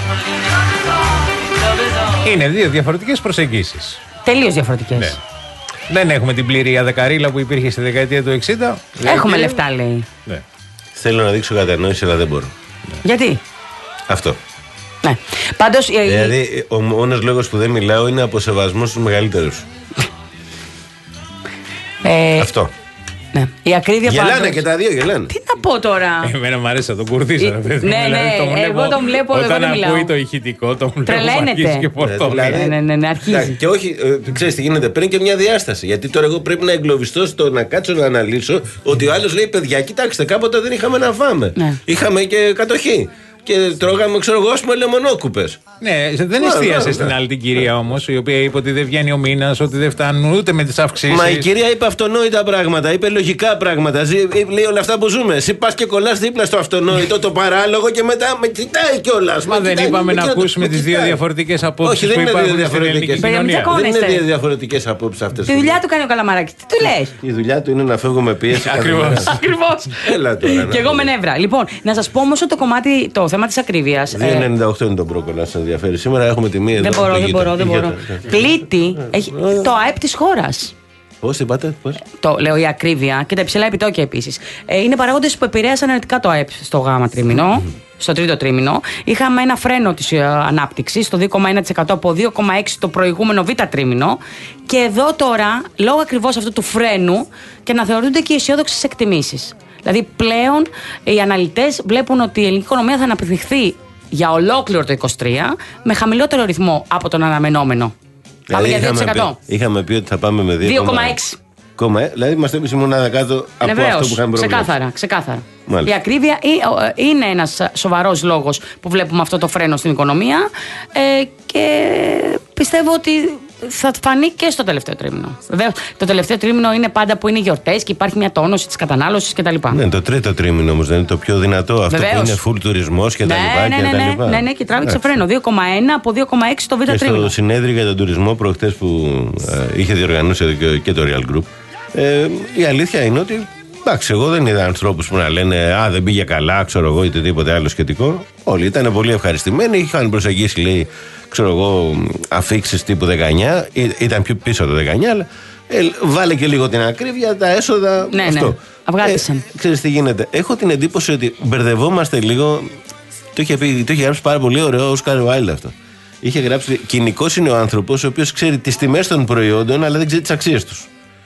Είναι δύο διαφορετικές προσεγγίσεις. Τελείως διαφορετικές. Ναι. Δεν έχουμε την πλήρη δεκαρίλα που υπήρχε στη δεκαετία του εξήντα. Έχουμε και... λεφτά, λέει. Ναι. Θέλω να δείξω κατανόηση, αλλά δεν μπορώ. Γιατί? Αυτό. Ναι. Πάντως, δηλαδή, ο μόνος λόγος που δεν μιλάω είναι από σεβασμό στους μεγαλύτερους. ε, Αυτό. Ναι. Η ακρίβεια γελάνε πάντως... και τα δύο, γελάνε. Τι να πω τώρα. Εμένα μου αρέσει να τον κουρδίσω. Ε, ναι, ναι, τον εγώ τον βλέπω, εγώ όταν δεν μιλάω. ακούει το ηχητικό, τον βλέπω. Τρελαίνεται. Και φορτώνει. Ναι, ναι, ναι, ναι, αρχίζει. Και όχι, ε, ξέρεις τι γίνεται, παίρνει και μια διάσταση. Γιατί τώρα εγώ πρέπει να εγκλωβιστώ στο να κάτσω να αναλύσω ότι ο άλλος λέει: παιδιά, κοιτάξτε, κάποτε δεν είχαμε να φάμε. Ναι. Είχαμε και κατοχή. Και τρώγαμε, ξέρω εγώ, με λεμονόκουπες. Ναι, δεν ναι, εστίασε ναι, στην ναι. άλλη την κυρία όμως, η οποία είπε ότι δεν βγαίνει ο μήνας, ότι δεν φτάνουν ούτε με τις αυξήσεις. Μα η κυρία είπε αυτονόητα πράγματα, είπε λογικά πράγματα. Ζή, λέει όλα αυτά που ζούμε. Εσύ πας και κολλάς δίπλα στο αυτονόητο, το παράλογο και μετά με κοιτάει κιόλας. Μα δεν κοιτάει, είπαμε να κοιτάει, ακούσουμε τις δύο διαφορετικές απόψεις που υπάρχουν στην ελληνική κοινωνία. Δεν είναι δύο διαφορετικές απόψεις αυτές. Τη δουλειά του κάνει ο Καλαμαράκης. Τι του λες? Η δουλειά του είναι να φεύγω με πίεση. Ακριβώς. Ακριβώς. Έλα τώρα. Και εγώ με νεύρα. Λοιπόν, να σας πω όμως το κομμάτι, το θέμα της ακρίβειας. δύο ενενήντα οκτώ είναι το μπρόκολα, σας ενδιαφέρει. Σήμερα έχουμε τιμή εδώ. Δεν μπορώ, δεν μπορώ, δεν μπορώ. Πλήττει έχει το ΑΕΠ της χώρας. Πώς είπατε, πώς? Το λέω η ακρίβεια και τα υψηλά επιτόκια επίσης. Ε, είναι παράγοντες που επηρέασαν αρνητικά το ΑΕΠ στο γάμα τρίμηνο, στο τρίτο τρίμηνο. Είχαμε ένα φρένο της ε, ανάπτυξης, το δύο κόμμα ένα τοις εκατό από δύο κόμμα έξι τοις εκατό το προηγούμενο β' τρίμηνο. Και εδώ τώρα, λόγω ακριβώς αυτού του φρένου, και να θεωρούνται και οι αισιόδοξες εκτιμήσεις. Δηλαδή πλέον οι αναλυτές βλέπουν ότι η ελληνική οικονομία θα αναπτυχθεί για ολόκληρο το είκοσι τρία με χαμηλότερο ρυθμό από τον αναμενόμενο. Πάμε για δύο τοις εκατό. Πει, είχαμε πει ότι θα πάμε με δύο κόμμα έξι. Δηλαδή είμαστε εμείς η μονάδα κάτω από Βεβαίως, αυτό που είχαμε προβλέψει. ξεκάθαρα, ξεκάθαρα. Μάλιστα. Η ακρίβεια είναι ένας σοβαρός λόγος που βλέπουμε αυτό το φρένο στην οικονομία ε, και πιστεύω ότι θα φανεί και στο τελευταίο τρίμηνο. Βεβαίως, το τελευταίο τρίμηνο είναι πάντα που είναι γιορτές και υπάρχει μια τόνωση της κατανάλωσης κτλ. Ναι, το τρίτο τρίμηνο όμως δεν είναι το πιο δυνατό. Αυτό Βεβαίως. που είναι full τουρισμός κτλ. Ναι, ναι, ναι, ναι, ναι, ναι, ναι, και τράβηξε φρένο. δύο κόμμα ένα από δύο κόμμα έξι το β' και τρίμηνο. στο συνέδριο για τον τουρισμό προχτές που ε, είχε διοργανώσει εδώ και, και το Real Group, ε, η αλήθεια είναι ότι εντάξει, εγώ δεν είδα ανθρώπους που να λένε «Α, δεν πήγε καλά», ξέρω εγώ, ή οτιδήποτε άλλο σχετικό. Όλοι ήταν πολύ ευχαριστημένοι, είχαν προσεγγίσει, λέει, ξέρω εγώ, αφίξεις τύπου δεκαεννιά, Ή, ήταν πιο πίσω το δεκαεννιά, αλλά ε, βάλε και λίγο την ακρίβεια, τα έσοδα. Ναι, αυτό. ναι, αυγάτισαν. Ε, ξέρεις τι γίνεται. Έχω την εντύπωση ότι μπερδευόμαστε λίγο. Το είχε, πει, το είχε γράψει πάρα πολύ ωραίο ο Όσκαρ Βάιλντ αυτό. Είχε γράψει: κοινικός είναι ο άνθρωπος ο οποίος ξέρει τις τιμές των προϊόντων, αλλά δεν ξέρει τις αξίες τους.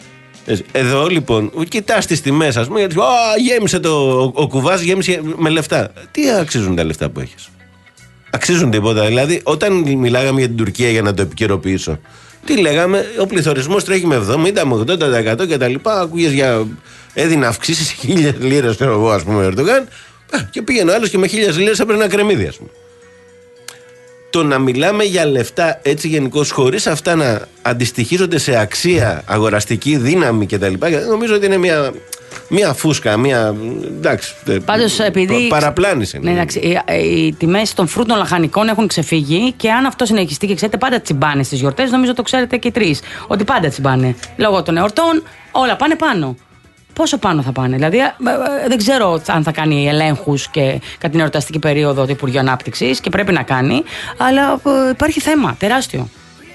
Εδώ λοιπόν, κοιτάς τις τιμές, ας πούμε, γιατί γέμισε το, ο, ο κουβάς, γέμισε με λεφτά. Τι αξίζουν τα λεφτά που έχεις? Αξίζουν τίποτα. Δηλαδή, όταν μιλάγαμε για την Τουρκία, για να το επικαιροποιήσω, τι λέγαμε? Ο πληθωρισμός τρέχει με εβδομήντα με ογδόντα τοις εκατό κτλ. Ακούγες για. Έδινε αυξήσεις χίλιες λίρες, ξέρω εγώ, ας πούμε, ο Ερντογάν, και πήγαινε ο άλλος και με χίλιες λίρες έπαιρνε ένα κρεμμύδι, ας πούμε. το να μιλάμε για λεφτά έτσι γενικώς, χωρίς αυτά να αντιστοιχίζονται σε αξία, αγοραστική δύναμη κτλ., νομίζω ότι είναι μια, μια φούσκα, μια. Εντάξει. Πάντως, επειδή. Παραπλάνηση. Ναι, εντάξει, οι, οι τιμές των φρούτων λαχανικών έχουν ξεφύγει και αν αυτό συνεχιστεί και ξέρετε, πάντα τσιμπάνε στις γιορτές, νομίζω το ξέρετε και οι τρεις. Ότι πάντα τσιμπάνε. Λόγω των εορτών, όλα πάνε πάνω. Πόσο πάνω θα πάνε, δηλαδή δεν ξέρω αν θα κάνει ελέγχους και κατά την εορταστική περίοδο το Υπουργείο Ανάπτυξης και πρέπει να κάνει, αλλά υπάρχει θέμα τεράστιο.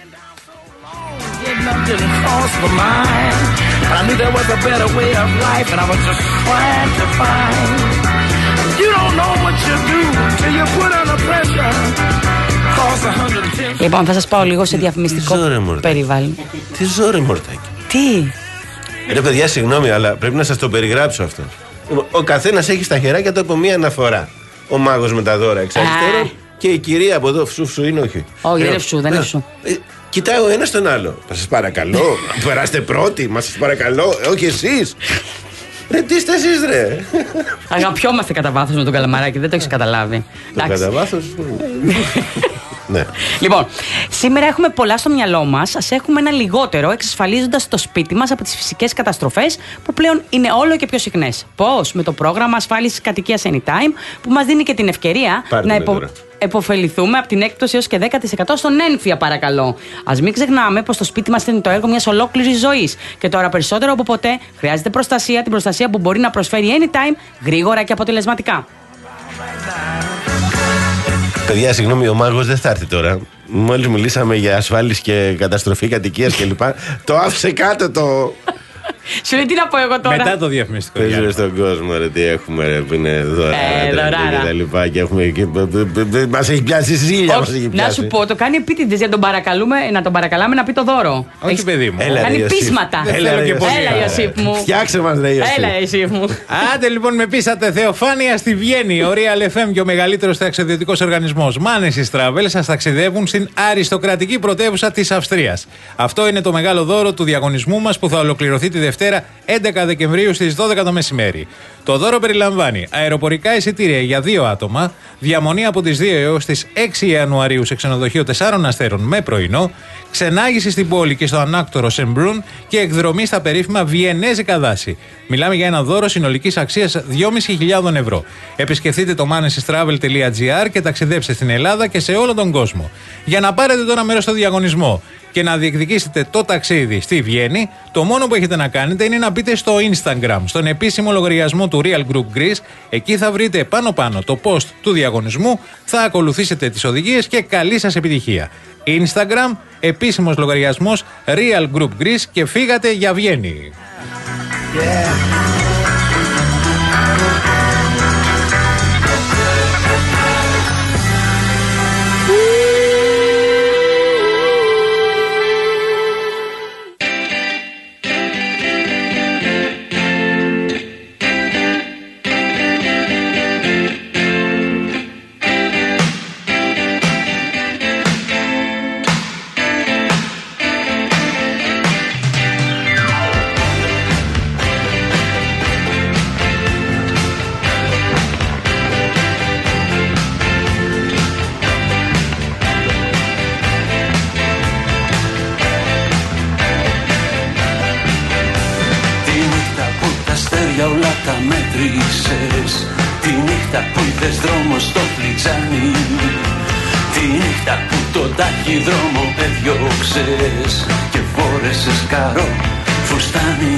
Λοιπόν, θα σας πάω λίγο σε διαφημιστικό περιβάλλον. Τι ζόρε μορτάκι. Τι. Ρε παιδιά, συγγνώμη, αλλά πρέπει να σας το περιγράψω αυτό. Ο καθένας έχει στα χεράκια του από μία αναφορά. Ο μάγος με τα δώρα εξ αριστερών και η κυρία από εδώ, φσου φσου είναι όχι. Όχι, δεν είναι φσου, δεν είναι φσου. Κοιτάω ένα τον άλλο. Σας παρακαλώ, περάστε πρώτοι, μα σας παρακαλώ, όχι εσείς. Ρε, τι είστε εσείς, ρε. Αγαπιόμαστε κατά βάθος με τον Καλαμαράκη, δεν το έχεις καταλάβει. Το κατά βάθος. Ναι. Λοιπόν, σήμερα έχουμε πολλά στο μυαλό μας. Ας έχουμε ένα λιγότερο, εξασφαλίζοντας το σπίτι μας από τις φυσικές καταστροφές που πλέον είναι όλο και πιο συχνές. Πώς? Με το πρόγραμμα ασφάλισης κατοικίας Anytime, που μας δίνει και την ευκαιρία Πάρτε να υπο... εποφεληθούμε από την έκπτωση έως και δέκα τοις εκατό στον ένφια, παρακαλώ. Ας μην ξεχνάμε πως το σπίτι μας είναι το έργο μιας ολόκληρης ζωής. Και τώρα περισσότερο από ποτέ χρειάζεται προστασία, την προστασία που μπορεί να προσφέρει Anytime γρήγορα και αποτελεσματικά. Παιδιά, συγγνώμη, ο μάγος δεν θα έρθει τώρα. Μόλις μιλήσαμε για ασφάλιση και καταστροφή κατοικίας κλπ. Το άφησε κάτω το. Σου λέει τι να πω εγώ τώρα. Μετά το διαφημιστικό. Παίζουμε στον κόσμο, ρε, τι έχουμε, ρε, που είναι δωράρα και τα λοιπά. Και έχουμε. Μας έχει πιάσει ζήλια. Να σου πω, το κάνει επίτηδες για τον παρακαλούμε, να τον παρακαλάμε να πει το δώρο. Όχι, παιδί μου. Κάνει πείσματα. Έλα, Ιωσήφ μου. Φτιάξε μας, λέει Ιωσήφ. Έλα, Ιωσήφ μου. Άντε λοιπόν, με πείσατε. Θεοφάνεια στη Βιέννη. Ο Real εφ εμ και ο μεγαλύτερος ταξιδιωτικός οργανισμός Manesis Travel σας ταξιδεύουν στην αριστοκρατική πρωτεύουσα της Αυστρίας. Αυτό είναι το μεγάλο δώρο του διαγωνισμού μας που θα ολοκληρωθεί τη Δευτέρα έντεκα Δεκεμβρίου στις δώδεκα το μεσημέρι. Το δώρο περιλαμβάνει αεροπορικά εισιτήρια για δύο άτομα, διαμονή από τις δύο έως τις έξι Ιανουαρίου σε ξενοδοχείο τεσσάρων αστέρων με πρωινό, ξενάγηση στην πόλη και στο ανάκτορο Σεμπρούν και εκδρομή στα περίφημα βιενέζικα δάση. Μιλάμε για ένα δώρο συνολικής αξίας δυόμισι χιλιάδες ευρώ. Επισκεφτείτε το manesis travel τελεία gr και ταξιδέψτε στην Ελλάδα και σε όλο τον κόσμο. Για να πάρετε τώρα μέρος στο διαγωνισμό και να διεκδικήσετε το ταξίδι στη Βιέννη, το μόνο που έχετε να κάνετε είναι να μπείτε στο Instagram, στον επίσημο λογαριασμό του Real Group Greece. Εκεί θα βρείτε πάνω-πάνω το post του διαγωνισμού, θα ακολουθήσετε τις οδηγίες και καλή σας επιτυχία. Instagram, επίσημος λογαριασμός Real Group Greece και φύγατε για Βιέννη. Yeah. όλα τα μέτρησες. Τη νύχτα που είδες δρόμο στο φλιτζάνι, τη νύχτα που τον ταχυδρόμο έδιωξες και φόρεσες καρό φουστάνι.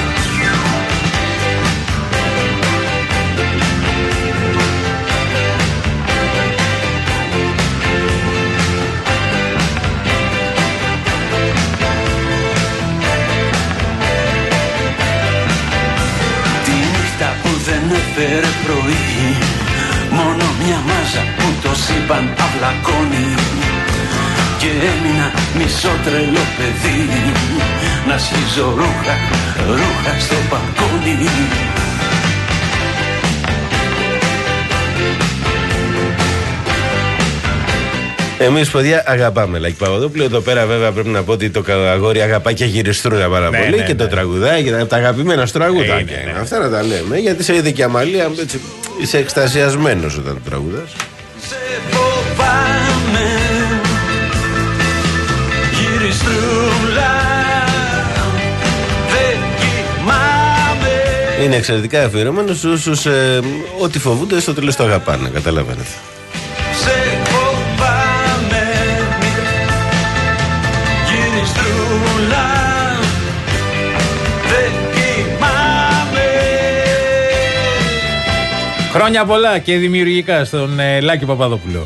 Έφερε πρωί μόνο μια μάζα που το σύμπαν αυλακώνει και έμεινα μισό τρελό παιδί να σχίζω ρούχα, ρούχα στο μπαλκόνι. Εμείς παιδιά αγαπάμε Λάκη Παπαδόπουλο. Εδώ πέρα βέβαια πρέπει να πω ότι το αγόρι αγαπάει και γυριστρούλα πάρα ναι, πολύ ναι, και ναι. το τραγουδάει και τα αγαπημένα σου τραγουδάκια. Ναι, ναι. Αυτά να τα λέμε. Γιατί σε είδε και Αμαλία, έτσι, είσαι εκστασιασμένος όταν το τραγουδάς. Σε φοβάμαι Είναι εξαιρετικά αφιερωμένο σε όσους ε, ό,τι φοβούνται στο τέλος το αγαπάνε. Καταλαβαίνετε. Σε φοβάμαι, γίνεις τρούλα, δεν κοιμάμαι. Χρόνια πολλά και δημιουργικά στον ε, Λάκη Παπαδόπουλο.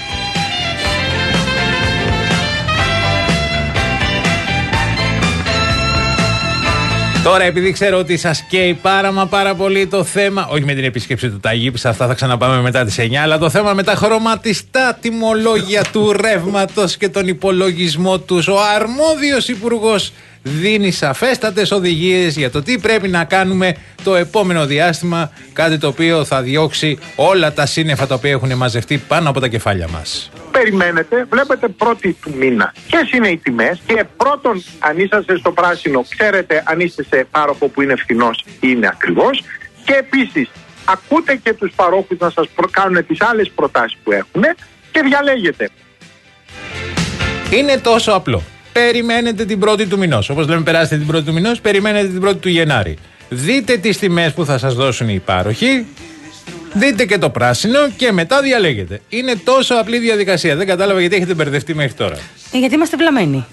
Τώρα, επειδή ξέρω ότι σας καίει πάρα μα πάρα πολύ το θέμα, όχι με την επίσκεψη του Ταγίπ, σε αυτά θα ξαναπάμε μετά τις εννιά, αλλά το θέμα με τα χρωματιστά τιμολόγια του ρεύματος και τον υπολογισμό τους, ο αρμόδιος υπουργός δίνει σαφέστατες οδηγίες για το τι πρέπει να κάνουμε το επόμενο διάστημα, κάτι το οποίο θα διώξει όλα τα σύννεφα τα οποία έχουν μαζευτεί πάνω από τα κεφάλια μας. Περιμένετε, βλέπετε πρώτη του μήνα ποιες είναι οι τιμές και πρώτον, αν είσαστε στο πράσινο, ξέρετε αν είστε σε πάροχο που είναι φθηνός ή είναι ακριβώς, και επίσης ακούτε και τους παρόχους να σας προ- κάνουν τις άλλες προτάσεις που έχουν και διαλέγετε. Είναι τόσο απλό. Περιμένετε την πρώτη του μηνός. Όπως λέμε, περάσετε την πρώτη του μηνός, περιμένετε την πρώτη του Γενάρη. Δείτε τις τιμές που θα σας δώσουν οι υπάροχοι. Δείτε και το πράσινο και μετά διαλέγετε. Είναι τόσο απλή διαδικασία. Δεν κατάλαβα γιατί έχετε μπερδευτεί μέχρι τώρα. Ε, γιατί είμαστε βλαμμένοι.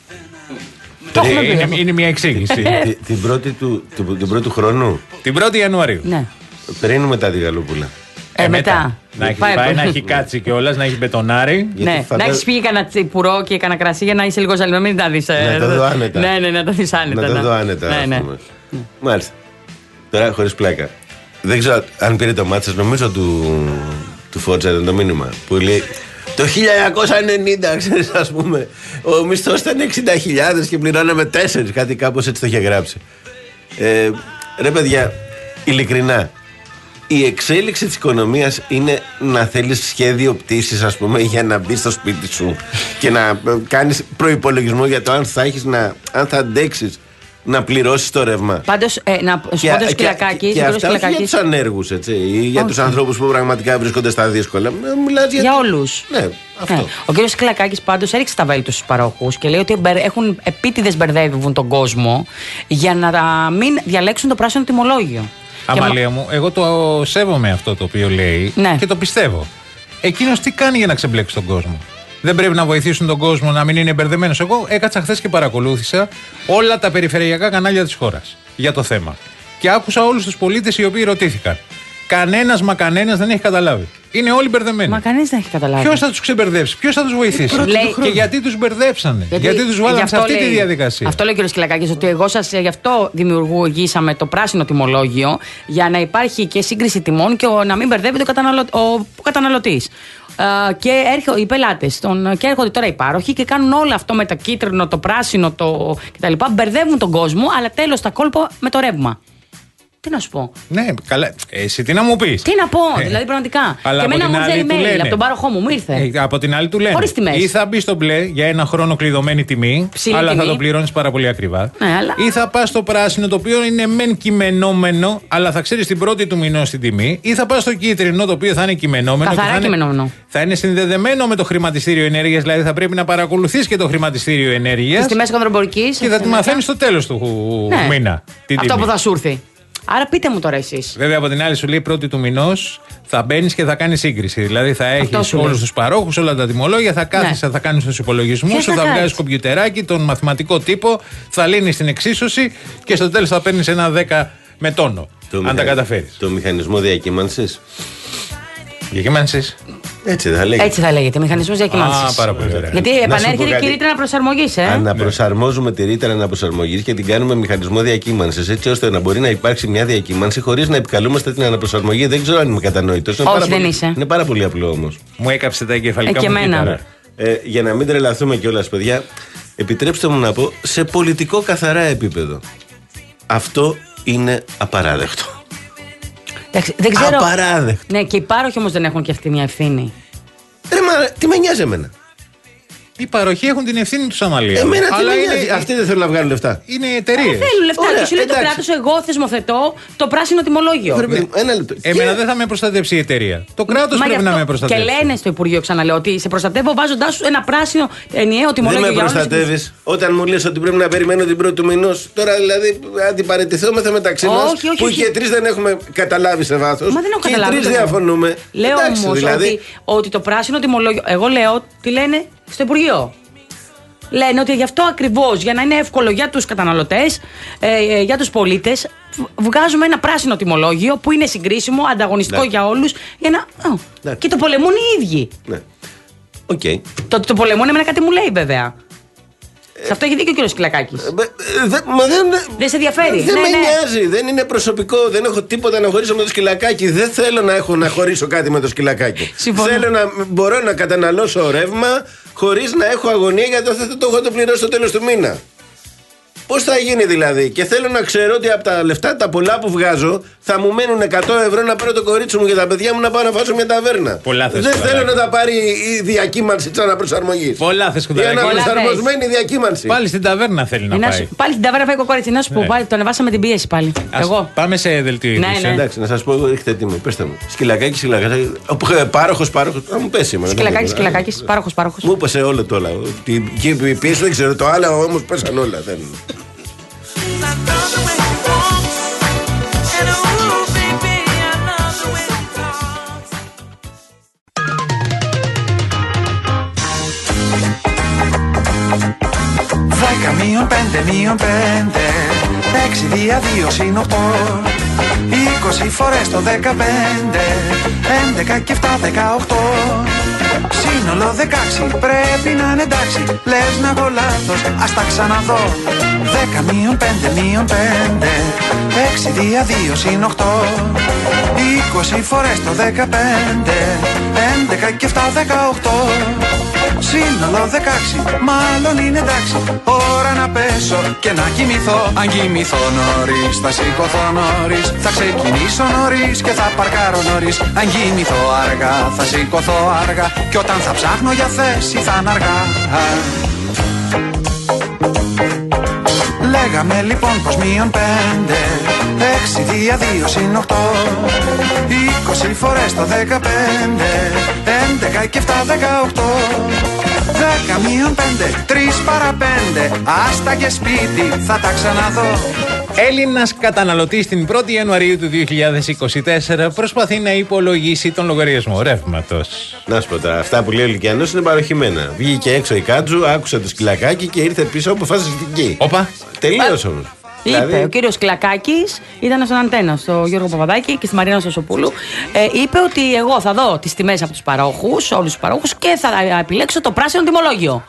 Ε, είναι, είναι μια εξήγηση. Τη- την, πρώτη του, την, την πρώτη του χρόνου. Την πρώτη Ιανουαρίου. Ναι. Πριν ή μετά τη Γαλούπουλα. Ε, μετά. Να έχει Πάει, πάει, πάει. να έχει κάτσει κιόλας, να έχει μπετονάρει. Ναι, να έχει πει κανένα τσιπουρό και κανένα κρασί για να είσαι λίγο ζαλισμένο, μην τα δει. Να τα δω άνετα. Ναι, ναι, να τα δει άνετα. Να τα ναι. δω άνετα. Ναι, ας ναι. πούμε. Μάλιστα. Τώρα χωρίς πλάκα. Δεν ξέρω αν πήρε το μάτι σας, νομίζω του, του Φόρτσα ήταν το μήνυμα που λέει το χίλια εννιακόσια ενενήντα, ξέρεις, ας πούμε, ο μισθός ήταν εξήντα χιλιάδες και πληρώναμε τέσσερις, κάτι κάπως έτσι το είχε γράψει. Ε, ρε παιδιά, ειλικρινά, η εξέλιξη της οικονομίας είναι να θέλεις σχέδιο πτήσης, ας πούμε, για να μπει στο σπίτι σου και να κάνεις προϋπολογισμό για το αν θα έχεις να, αν θα αντέξεις να πληρώσεις το ρεύμα. Πάντως, ε, να σου πω το Σκυλακάκη. Και αυτά όχι για τους ανέργους, έτσι, ή για τους ανθρώπους που πραγματικά βρίσκονται στα δύσκολα. Μιλάς για, Για όλους. Ναι, αυτό. Ναι. Ο κύριος Σκυλακάκης πάντως έριξε τα βέλη του στους παρόχους και λέει ότι μπερ- έχουν επίτηδες μπερδεύουν τον κόσμο για να τα μην διαλέξουν το πράσινο τιμολόγιο. Αμαλία μου, εγώ το σέβομαι αυτό το οποίο λέει Ναι. και το πιστεύω. Εκείνος τι κάνει για να ξεμπλέξει τον κόσμο? Δεν πρέπει να βοηθήσουν τον κόσμο να μην είναι μπερδεμένος? Εγώ έκατσα χθες και παρακολούθησα όλα τα περιφερειακά κανάλια της χώρας για το θέμα. Και άκουσα όλους τους πολίτες οι οποίοι ρωτήθηκαν. Κανένας μα κανένας δεν έχει καταλάβει. Είναι όλοι μπερδεμένοι. Μα κανείς δεν έχει καταλάβει. Ποιος θα τους ξεμπερδέψει, ποιος θα τους βοηθήσει? Λέει- Και γιατί τους μπερδέψανε, γιατί, Γιατί- τους γι' βάλανε αυτό σε αυτή λέει- τη διαδικασία. Αυτό λέει ο κ. Σκυλακάκης, ότι εγώ σας ε, γι' αυτό δημιουργήσαμε το πράσινο τιμολόγιο, για να υπάρχει και σύγκριση τιμών και ο, να μην μπερδεύεται ο, καταναλω, ο, ο καταναλωτής. Ε, και έρχονται οι πελάτες τον, και έρχονται τώρα οι πάροχοι και κάνουν όλο αυτό με το κίτρινο, το πράσινο το κτλ. Μπερδεύουν τον κόσμο, αλλά τέλος τα κόλπα με το ρεύμα. Τι να σου πω. Ναι, καλά. Εσύ τι να μου πεις? Τι να πω, Ε, δηλαδή πραγματικά. αλλά Και από εμένα την μου άλλη ήρθε του email λένε. από τον πάροχό μου, μου ήρθε. Ε, από την άλλη του λένε. Χωρίς τιμές. Ή θα μπει στο μπλε για ένα χρόνο κλειδωμένη τιμή, Ψηλή αλλά τιμή. θα το πληρώνεις πάρα πολύ ακριβά. Ναι, αλλά- Ή θα πας στο πράσινο, το οποίο είναι μεν κειμενόμενο, αλλά θα ξέρεις την πρώτη του μηνός την τιμή. Ή θα πας στο κίτρινο, το οποίο θα είναι κειμενόμενο. Καθαρά και θα κειμενόμενο. Είναι, θα είναι συνδεδεμένο με το χρηματιστήριο ενέργειας, δηλαδή θα πρέπει να παρακολουθείς και το χρηματιστήριο ενέργειας. Στις τιμές χονδρομπορικής. Και θα τη μαθαίνεις στο τέλος του Ναι. μήνα. την Αυτό τιμή. που θα σου έρθει. Άρα πείτε μου τώρα εσείς. Βέβαια, από την άλλη σου λέει πρώτη του μηνός θα μπαίνει και θα κάνει σύγκριση. Δηλαδή θα έχει σου όλου λέει. του παρόχου, όλα τα τιμολόγια, θα κάθεσαι, Ναι. θα κάνει του υπολογισμού Ποιος σου, θα θα κάτσει? βγάζει κομπιουτεράκι, τον μαθηματικό τύπο, θα λύνει την εξίσωση και στο τέλος θα παίρνει ένα δέκα με τόνο. Το αν μηχα- τα καταφέρει. Το μηχανισμό διακύμανσης. Διακύμανσης. Έτσι θα λέγεται. Έτσι θα λέγεται, μηχανισμός διακύμανσης. Α, πάρα πολύ ωραία. Γιατί Να σου πω επανέρχεται και κάτι. η ρήτρα αναπροσαρμογής, ε. Αναπροσαρμόζουμε τη ρήτρα αναπροσαρμογής και την κάνουμε μηχανισμό διακύμανσης, έτσι ώστε να μπορεί να υπάρξει μια διακύμανση χωρίς να επικαλούμαστε την αναπροσαρμογή. Δεν ξέρω αν είμαι κατανοητός. Είναι Όχι, πάρα δεν πολύ- είσαι. Είναι πάρα πολύ απλό όμως. Μου έκαψε τα εγκεφαλικά Ε, και μου εμένα. κύτταρα. Ε, για να μην τρελαθούμε κιόλας, παιδιά, επιτρέψτε μου να πω σε πολιτικό καθαρά επίπεδο. Αυτό είναι απαράδεκτο. Εντάξει, δεν ξέρω. Απαράδεκτο. Ναι, και οι πάροχοι όμως δεν έχουν και αυτή μια ευθύνη. Ρε, μα τι με νοιάζει εμένα. Οι παροχοί έχουν την ευθύνη του αναλύει. Εμένα τι Αλλά με είναι, νοιάζει. Αυτοί δεν θέλουν να βγάλουν λεφτά. Είναι οι εταιρείες. Δεν θέλουν λεφτά. Ωραία, Και σου λέει το εντάξει. κράτος, εγώ θεσμοθετώ το πράσινο τιμολόγιο. Πρέπει- Ένα λεπτό. Εμένα Και- δεν θα με προστατεύσει η εταιρεία. Το κράτος Μα πρέπει γι' να αυτό με προστατεύσει. Και λένε στο Υπουργείο, ξαναλέω, ότι σε προστατεύω βάζοντάς σου ένα πράσινο ενιαίο Δεν τιμολόγιο με για όλους τους- προστατεύει όταν μου λες ότι πρέπει να περιμένω την πρώτη του μηνός. Τώρα δηλαδή αντιπαρετηθόμεθα μεταξύ Όχι, μας όχι, που όχι. και οι τρεις δεν έχουμε καταλάβει σε βάθος. Μα δεν έχω και καταλάβει, οι τρεις δεν έχω. διαφωνούμε. Λέω Εντάξει, όμως δηλαδή, ότι, ότι το πράσινο τιμολόγιο. Εγώ λέω τι λένε στο Υπουργείο. Λένε ότι γι' αυτό ακριβώς, για να είναι εύκολο για τους καταναλωτές, ε, ε, για τους πολίτες, β- βγάζουμε ένα πράσινο τιμολόγιο που είναι συγκρίσιμο, ανταγωνιστικό Ναι. για όλους. Για να... Ω, Ναι. Και το πολεμούν οι ίδιοι. Ναι. Οκ. Το ότι το πολεμούν εμένα κάτι μου λέει βέβαια. Σε αυτό έχει δίκιο ο κύριος Κυλακάκης. Ε, δε- Μα δεν. Δεν σε ενδιαφέρει. Δεν Ναι, με ναι. νοιάζει, δεν είναι προσωπικό, δεν έχω τίποτα να χωρίσω με το σκυλακάκι. Δεν θέλω να έχω να χωρίσω κάτι με το σκυλακάκι. Συμφωνώ. Θέλω να μπορώ να καταναλώσω ρεύμα χωρίς να έχω αγωνία γιατί θα το έχω το πληρώσει στο τέλος του μήνα. Πώς θα γίνει δηλαδή, και θέλω να ξέρω ότι από τα λεφτά τα πολλά που βγάζω θα μου μένουν εκατό ευρώ να πάρω το κορίτσι μου και τα παιδιά μου να πάω να φάσω μια ταβέρνα. Πολλά θες, Δεν Κουδαράκη. θέλω να τα πάρει η διακύμανση της αναπροσαρμογής. Πολλά θες, Η Κουδαράκη. αναπροσαρμοσμένη διακύμανση. Πάλι στην ταβέρνα θέλει να Ε, να πάει. σου- Πάλι στην ταβέρνα πάει κοκόριτσι. Να σου πω, Ναι. πάλι το ανεβάσαμε την πίεση πάλι. Ας Εγώ. Πάμε σε δελτίο Ναι, ειδήσεων. ναι. Εντάξει, να σας πω, εγώ ρίχτε τι μου, πέστε μου. Σκυλακάκι, σκυλακάκι. Πάροχος, πάροχος. Θα μου πέσει σήμερα. Σκυλακάκης, σκυλακάκης, πάροχος, πάροχος. Μου έπεσε όλο το όλα. Και η πίεση δεν ξέρω, το άλλο όμως πέσαν όλα. Δεν... Δέκα μείον πέντε μείον πέντε. Έξι δια δύο συν οκτώ. Είκοσι φορές το δεκαπέντε. Έντεκα και εφτά δεκαοκτώ. Σύνολο δεκάξι πρέπει να είναι εντάξει. Λες να έχω λάθος, ας τα ξαναδώ. Δέκα μείον πέντε μείον πέντε. Έξι δια δύο συν οκτώ. Είκοσι φορές το δεκαπέντε. Έντεκα και εφτά δεκαοκτώ. Σύνολο δεκάξι, μάλλον είναι εντάξει. Ώρα να πέσω και να κοιμηθώ. Αν κοιμηθώ νωρίς, θα σηκωθώ νωρίς. Θα ξεκινήσω νωρίς και θα παρκάρω νωρίς. Αν κοιμηθώ αργά, θα σηκωθώ αργά. Και όταν θα ψάχνω για θέση θα είναι αργά. Λέγαμε λοιπόν πως μείον πέντε. Έξι δια δύο συν οκτώ. Είκοσι φορές το δεκαπέντε. Έντεκα και εφτά δεκαοκτώ. Δέκα μείον πέντε. Τρεις παρά πέντε. Άστα και σπίτι θα τα ξαναδώ. Έλληνας καταναλωτής την πρώτη Ιανουαρίου του δύο χιλιάδες είκοσι τέσσερα προσπαθεί να υπολογίσει τον λογαριασμό ρεύματος. Να σου πω τώρα, αυτά που λέει ο Λυκιανός είναι παροχημένα. Βγήκε έξω η Κάτζου, άκουσε το σκυλακάκι και ήρθε πίσω αποφασιστική. Όπα. Τελείωσε όμως. Είπε Δηλαδή- ο κύριος Κλακάκης, ήταν στον Αντένα, στο Γιώργο Παπαδάκη και στη Μαρίνα Σωσοπούλου. Ε, είπε ότι εγώ θα δω τις τιμές από τους παρόχους, όλους τους παρόχους και θα επιλέξω το πράσινο τιμολόγιο.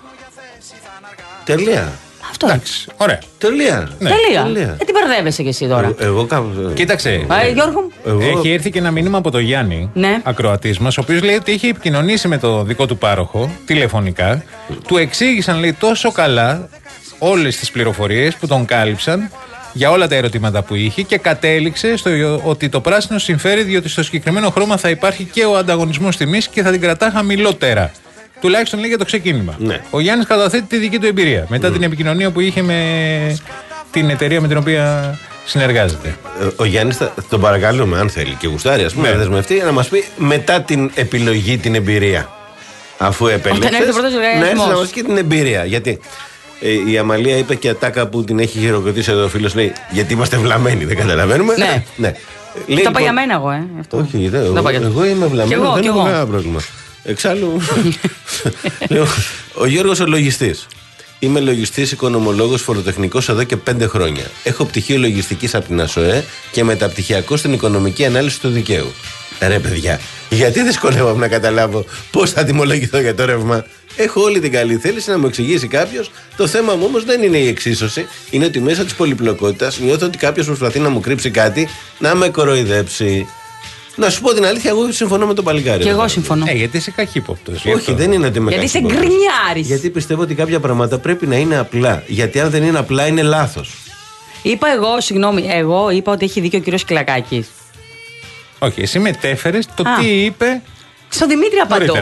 Τελεία. Αυτό. Εντάξει, ωραία. Τελεία. Ναι. Τελεία. Τελεία. Ε, τι μπερδεύεσαι κι εσύ τώρα. Ε, Εγώ κάπου. Κοίταξε. Ε, Γιώργο μου. Εγώ- Έχει έρθει και ένα μήνυμα από τον Γιάννη, Ναι. ακροατής μας, ο οποίος λέει ότι είχε επικοινωνήσει με το δικό του πάροχο τηλεφωνικά. Του εξήγησαν, λέει, τόσο καλά όλες τις πληροφορίες που τον κάλυψαν για όλα τα ερωτήματα που είχε και κατέληξε στο ότι το πράσινο συμφέρει διότι στο συγκεκριμένο χρώμα θα υπάρχει και ο ανταγωνισμός τιμής και θα την κρατά χαμηλότερα. Τουλάχιστον λέει για το ξεκίνημα. Ναι. Ο Γιάννης καταθέτει τη δική του εμπειρία μετά την επικοινωνία που είχε με την εταιρεία με την οποία συνεργάζεται. Ε, Ο Γιάννης θα τον παρακαλούμε, αν θέλει και γουστάρει, ας πούμε, Ναι. να δεσμευτεί, να μας πει μετά την επιλογή την εμπειρία. Αφού επέλεξες, Όταν έρθει ο πρώτος να έρθει λογαριασμός. να μας πει και την εμπειρία. Γιατί ε, η Αμαλία είπε και ατάκα που την έχει χειροκροτήσει εδώ ο φίλος, λέει, γιατί είμαστε βλαμμένοι, δεν καταλαβαίνουμε. Ναι. ναι. Το είπα για μένα εγώ, ε. Αυτό. Όχι, δεν, Το εγώ, είπα για- εγώ είμαι Κι βλαμμένος, εγώ, δεν κι έχω εγώ. κανένα πρόβλημα. Εξάλλου, λέω, ο Γιώργος ο λογιστής. Είμαι λογιστής, οικονομολόγος, φοροτεχνικός εδώ και πέντε χρόνια. Έχω πτυχίο λογιστικής από την ΑΣΟΕ και μεταπτυχιακό στην οικονομική ανάλυση του δικαίου. Ρε παιδιά, γιατί δυσκολεύομαι να καταλάβω πώς θα τιμολογηθώ για το ρεύμα. Έχω όλη την καλή θέληση να μου εξηγήσει κάποιος. Το θέμα μου όμως δεν είναι η εξίσωση. Είναι ότι μέσα της πολυπλοκότητας νιώθω ότι κάποιος προσπαθεί να μου κρύψει κάτι, να με κοροϊδέψει. Να σου πω την αλήθεια, εγώ συμφωνώ με τον παλικάρι. Και εγώ συμφωνώ. Ε, γιατί είσαι καχύποπτος. γι' Όχι, αυτό. δεν είναι ότι με Γιατί είσαι καχύποπτος. γκρινιάρης. Γιατί πιστεύω ότι κάποια πράγματα πρέπει να είναι απλά. Γιατί αν δεν είναι απλά, είναι λάθος. Είπα εγώ, συγγνώμη, εγώ είπα ότι έχει δίκιο ο κύριος Κυλακάκης. Όχι, εσύ μετέφερες το Α. τι είπε Στον Δημήτρη απαντώ. νωρίτερα.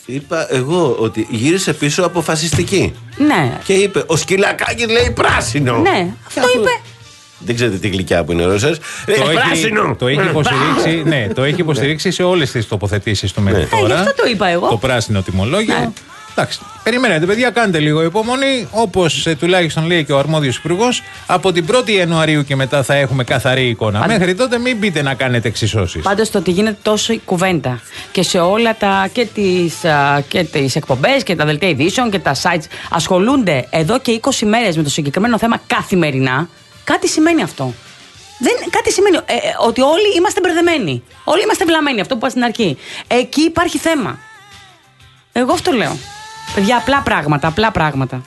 Είπα εγώ ότι γύρισε πίσω αποφασιστική. Ναι. Και είπε, ο Σκυλακάκης λέει πράσινο. Ναι, αυτό είπε. Δεν ξέρετε τι γλυκιά που είναι ο Ρώσας. Το, έχει, το έχει υποστηρίξει, ναι, το έχει υποστηρίξει σε όλες τις τοποθετήσεις του μέχρι τώρα. Ναι. Ε, γι' αυτό το είπα εγώ. Το πράσινο τιμολόγιο. Ναι. Εντάξει, περιμένετε, παιδιά, κάντε λίγο υπομονή. Όπως ε, τουλάχιστον λέει και ο αρμόδιος υπουργός, από την πρώτη Ιανουαρίου και μετά θα έχουμε καθαρή εικόνα. Πάντως, μέχρι τότε μην μπείτε να κάνετε εξισώσεις. Πάντως το ότι γίνεται τόσο η κουβέντα και σε όλα τα και τις, και τις εκπομπές και τα δελτία ειδήσεων και τα sites ασχολούνται εδώ και είκοσι μέρες με το συγκεκριμένο θέμα καθημερινά, κάτι σημαίνει αυτό. Δεν, κάτι σημαίνει ε, ε, ότι όλοι είμαστε μπερδεμένοι. Όλοι είμαστε βλαμμένοι, αυτό που είπα στην αρχή. Εκεί υπάρχει θέμα. Εγώ αυτό λέω. Παιδιά, απλά πράγματα, απλά πράγματα.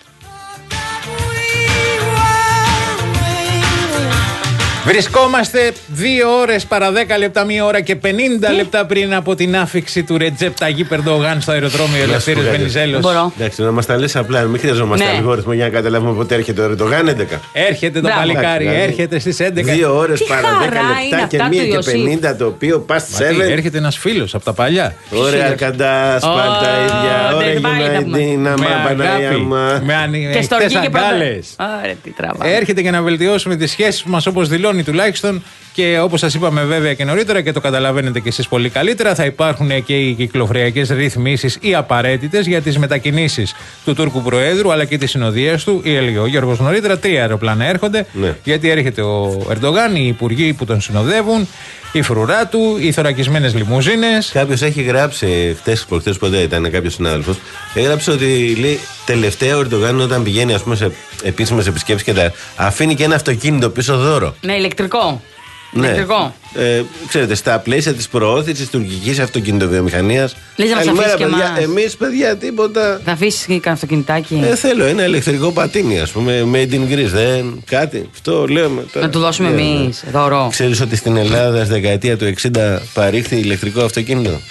Βρισκόμαστε δύο ώρες παρά δέκα λεπτά, μία ώρα και πενήντα λεπτά πριν από την άφιξη του Ρετζέπ Ταγίπ Ερντογάν στο αεροδρόμιο Ελευθέριος Βενιζέλος. Εντάξει, να μας τα λες απλά, μην χρειαζόμαστε Ναι. αλγόριθμο για να καταλάβουμε πότε έρχεται ο Ερντογάν. έντεκα. Έρχεται το Μπράβο. παλικάρι, Εντάξει, έρχεται στις έντεκα. Δύο ώρες Τι παρά χαρά δέκα είναι λεπτά και αυτά μία του και Ιωσήφ. πενήντα, το οποίο past Μα τι, seven. έρχεται ένας φίλος από τα παλιά. Ωραία, καντά, σπάλτα Ω, ίδια. Ωραία, δεν πάλι τα πούμε. Γιναίδίνα, Με μα Παναγία αγάπη, μα. με ανοιχτές Και στοργή και πρώτα. αγκάλες. Ωραία, τι τραβά. Έρχεται για να βελτιώσουμε τις σχέσεις μας, όπως δηλώνει τουλάχιστον, και όπως σας είπαμε βέβαια και νωρίτερα και το καταλαβαίνετε και εσείς πολύ καλύτερα, θα υπάρχουν και οι κυκλοφοριακές ρυθμίσεις οι απαραίτητες για τις μετακινήσεις του Τούρκου Προέδρου αλλά και της συνοδείας του. Ή έλεγε ο Γιώργος νωρίτερα, τρία αεροπλάνα έρχονται, Ναι. γιατί έρχεται ο Ερντογάν, οι υπουργοί που τον συνοδεύουν, η φρουρά του, οι θωρακισμένες λιμουζίνες. Κάποιος έχει γράψει χτες, προχτές, πότε ήταν κάποιος συνάδελφος, έγραψε ότι λέει τελευταία ο Ερντογάν όταν πηγαίνει ας πούμε σε επίσημες επισκέψεις και τα αφήνει και ένα αυτοκίνητο πίσω δώρο. Ναι, ηλεκτρικό. Ναι. Ηλεκτρικό. Ε, ξέρετε, στα πλαίσια της προώθησης της τουρκικής αυτοκινητοβιομηχανίας. Λες να μας Καλημέρα, αφήσεις και παιδιά. εμάς. Εμείς, παιδιά, τίποτα. Θα αφήσεις και κανένα αυτοκινητάκι. Ε, θέλω ένα ηλεκτρικό πατίνι, ας πούμε, made in Greece. Δεν, κάτι. Αυτό λέμε τώρα. Να του δώσουμε Ναι, εμείς ναι. δώρο. Ξέρεις ότι στην Ελλάδα στη δεκαετία του εξήντα παρήχθη ηλεκτρικό αυτοκίνητο.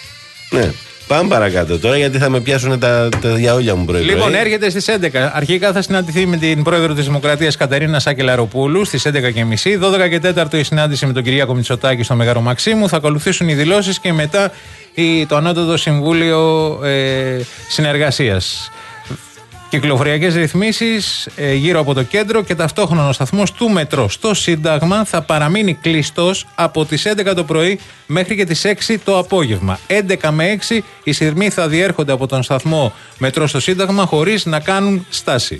Ναι. Πάμε παρακάτω τώρα γιατί θα με πιάσουν τα, τα διαόλια μου πρωί. Λοιπόν, έρχεται στις έντεκα. Αρχικά θα συναντηθεί με την πρόεδρο της Δημοκρατίας Κατερίνα Σάκελαροπούλου στις έντεκα και μισή. δώδεκα και τέταρτο η συνάντηση με τον Κυριάκο Μητσοτάκη στο Μέγαρο Μαξίμου. Θα ακολουθήσουν οι δηλώσεις και μετά η, το Ανώτατο Συμβούλιο ε, Συνεργασίας. Κυκλοφοριακές ρυθμίσεις ε, γύρω από το κέντρο και ταυτόχρονα ο σταθμός του μετρό στο Σύνταγμα θα παραμείνει κλειστός από τις έντεκα το πρωί μέχρι και τις έξι το απόγευμα. έντεκα με έξι οι σειρμοί θα διέρχονται από τον σταθμό μετρό στο Σύνταγμα χωρίς να κάνουν στάση.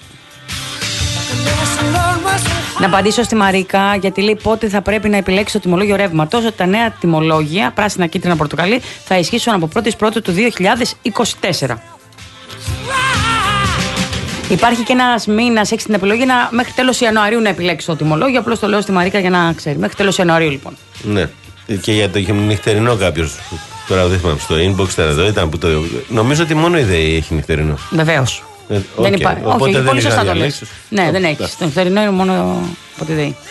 Να απαντήσω στη Μαρίκα, γιατί λέει πότε θα πρέπει να επιλέξει το τιμολόγιο ρεύματος. Ότι τα νέα τιμολόγια, πράσινα, κίτρινα, πορτοκαλί, θα ισχύσουν από πρώτη Πρώτου του δύο χιλιάδες είκοσι τέσσερα. Υπάρχει και ένα μήνα, έχει την επιλογή να, μέχρι τέλος Ιανουαρίου να επιλέξει το τιμολόγιο. Απλώς το λέω στη Μαρίκα για να ξέρει. Μέχρι τέλος Ιανουαρίου, λοιπόν. Ναι. Και για το νυχτερινό κάποιος. Τώρα δεν θυμάμαι στο inbox τώρα εδώ ήταν που το. Νομίζω ότι μόνο η ΔΕΗ έχει νυχτερινό. Βεβαίως. Ε, Δεν okay. υπάρχει. Οπότε Όχι, δεν πολύ είχα σωστά το διαλέξεις. λες. Ναι, δεν έχει. Το νυχτερινό είναι μόνο από τη ΔΕΗ.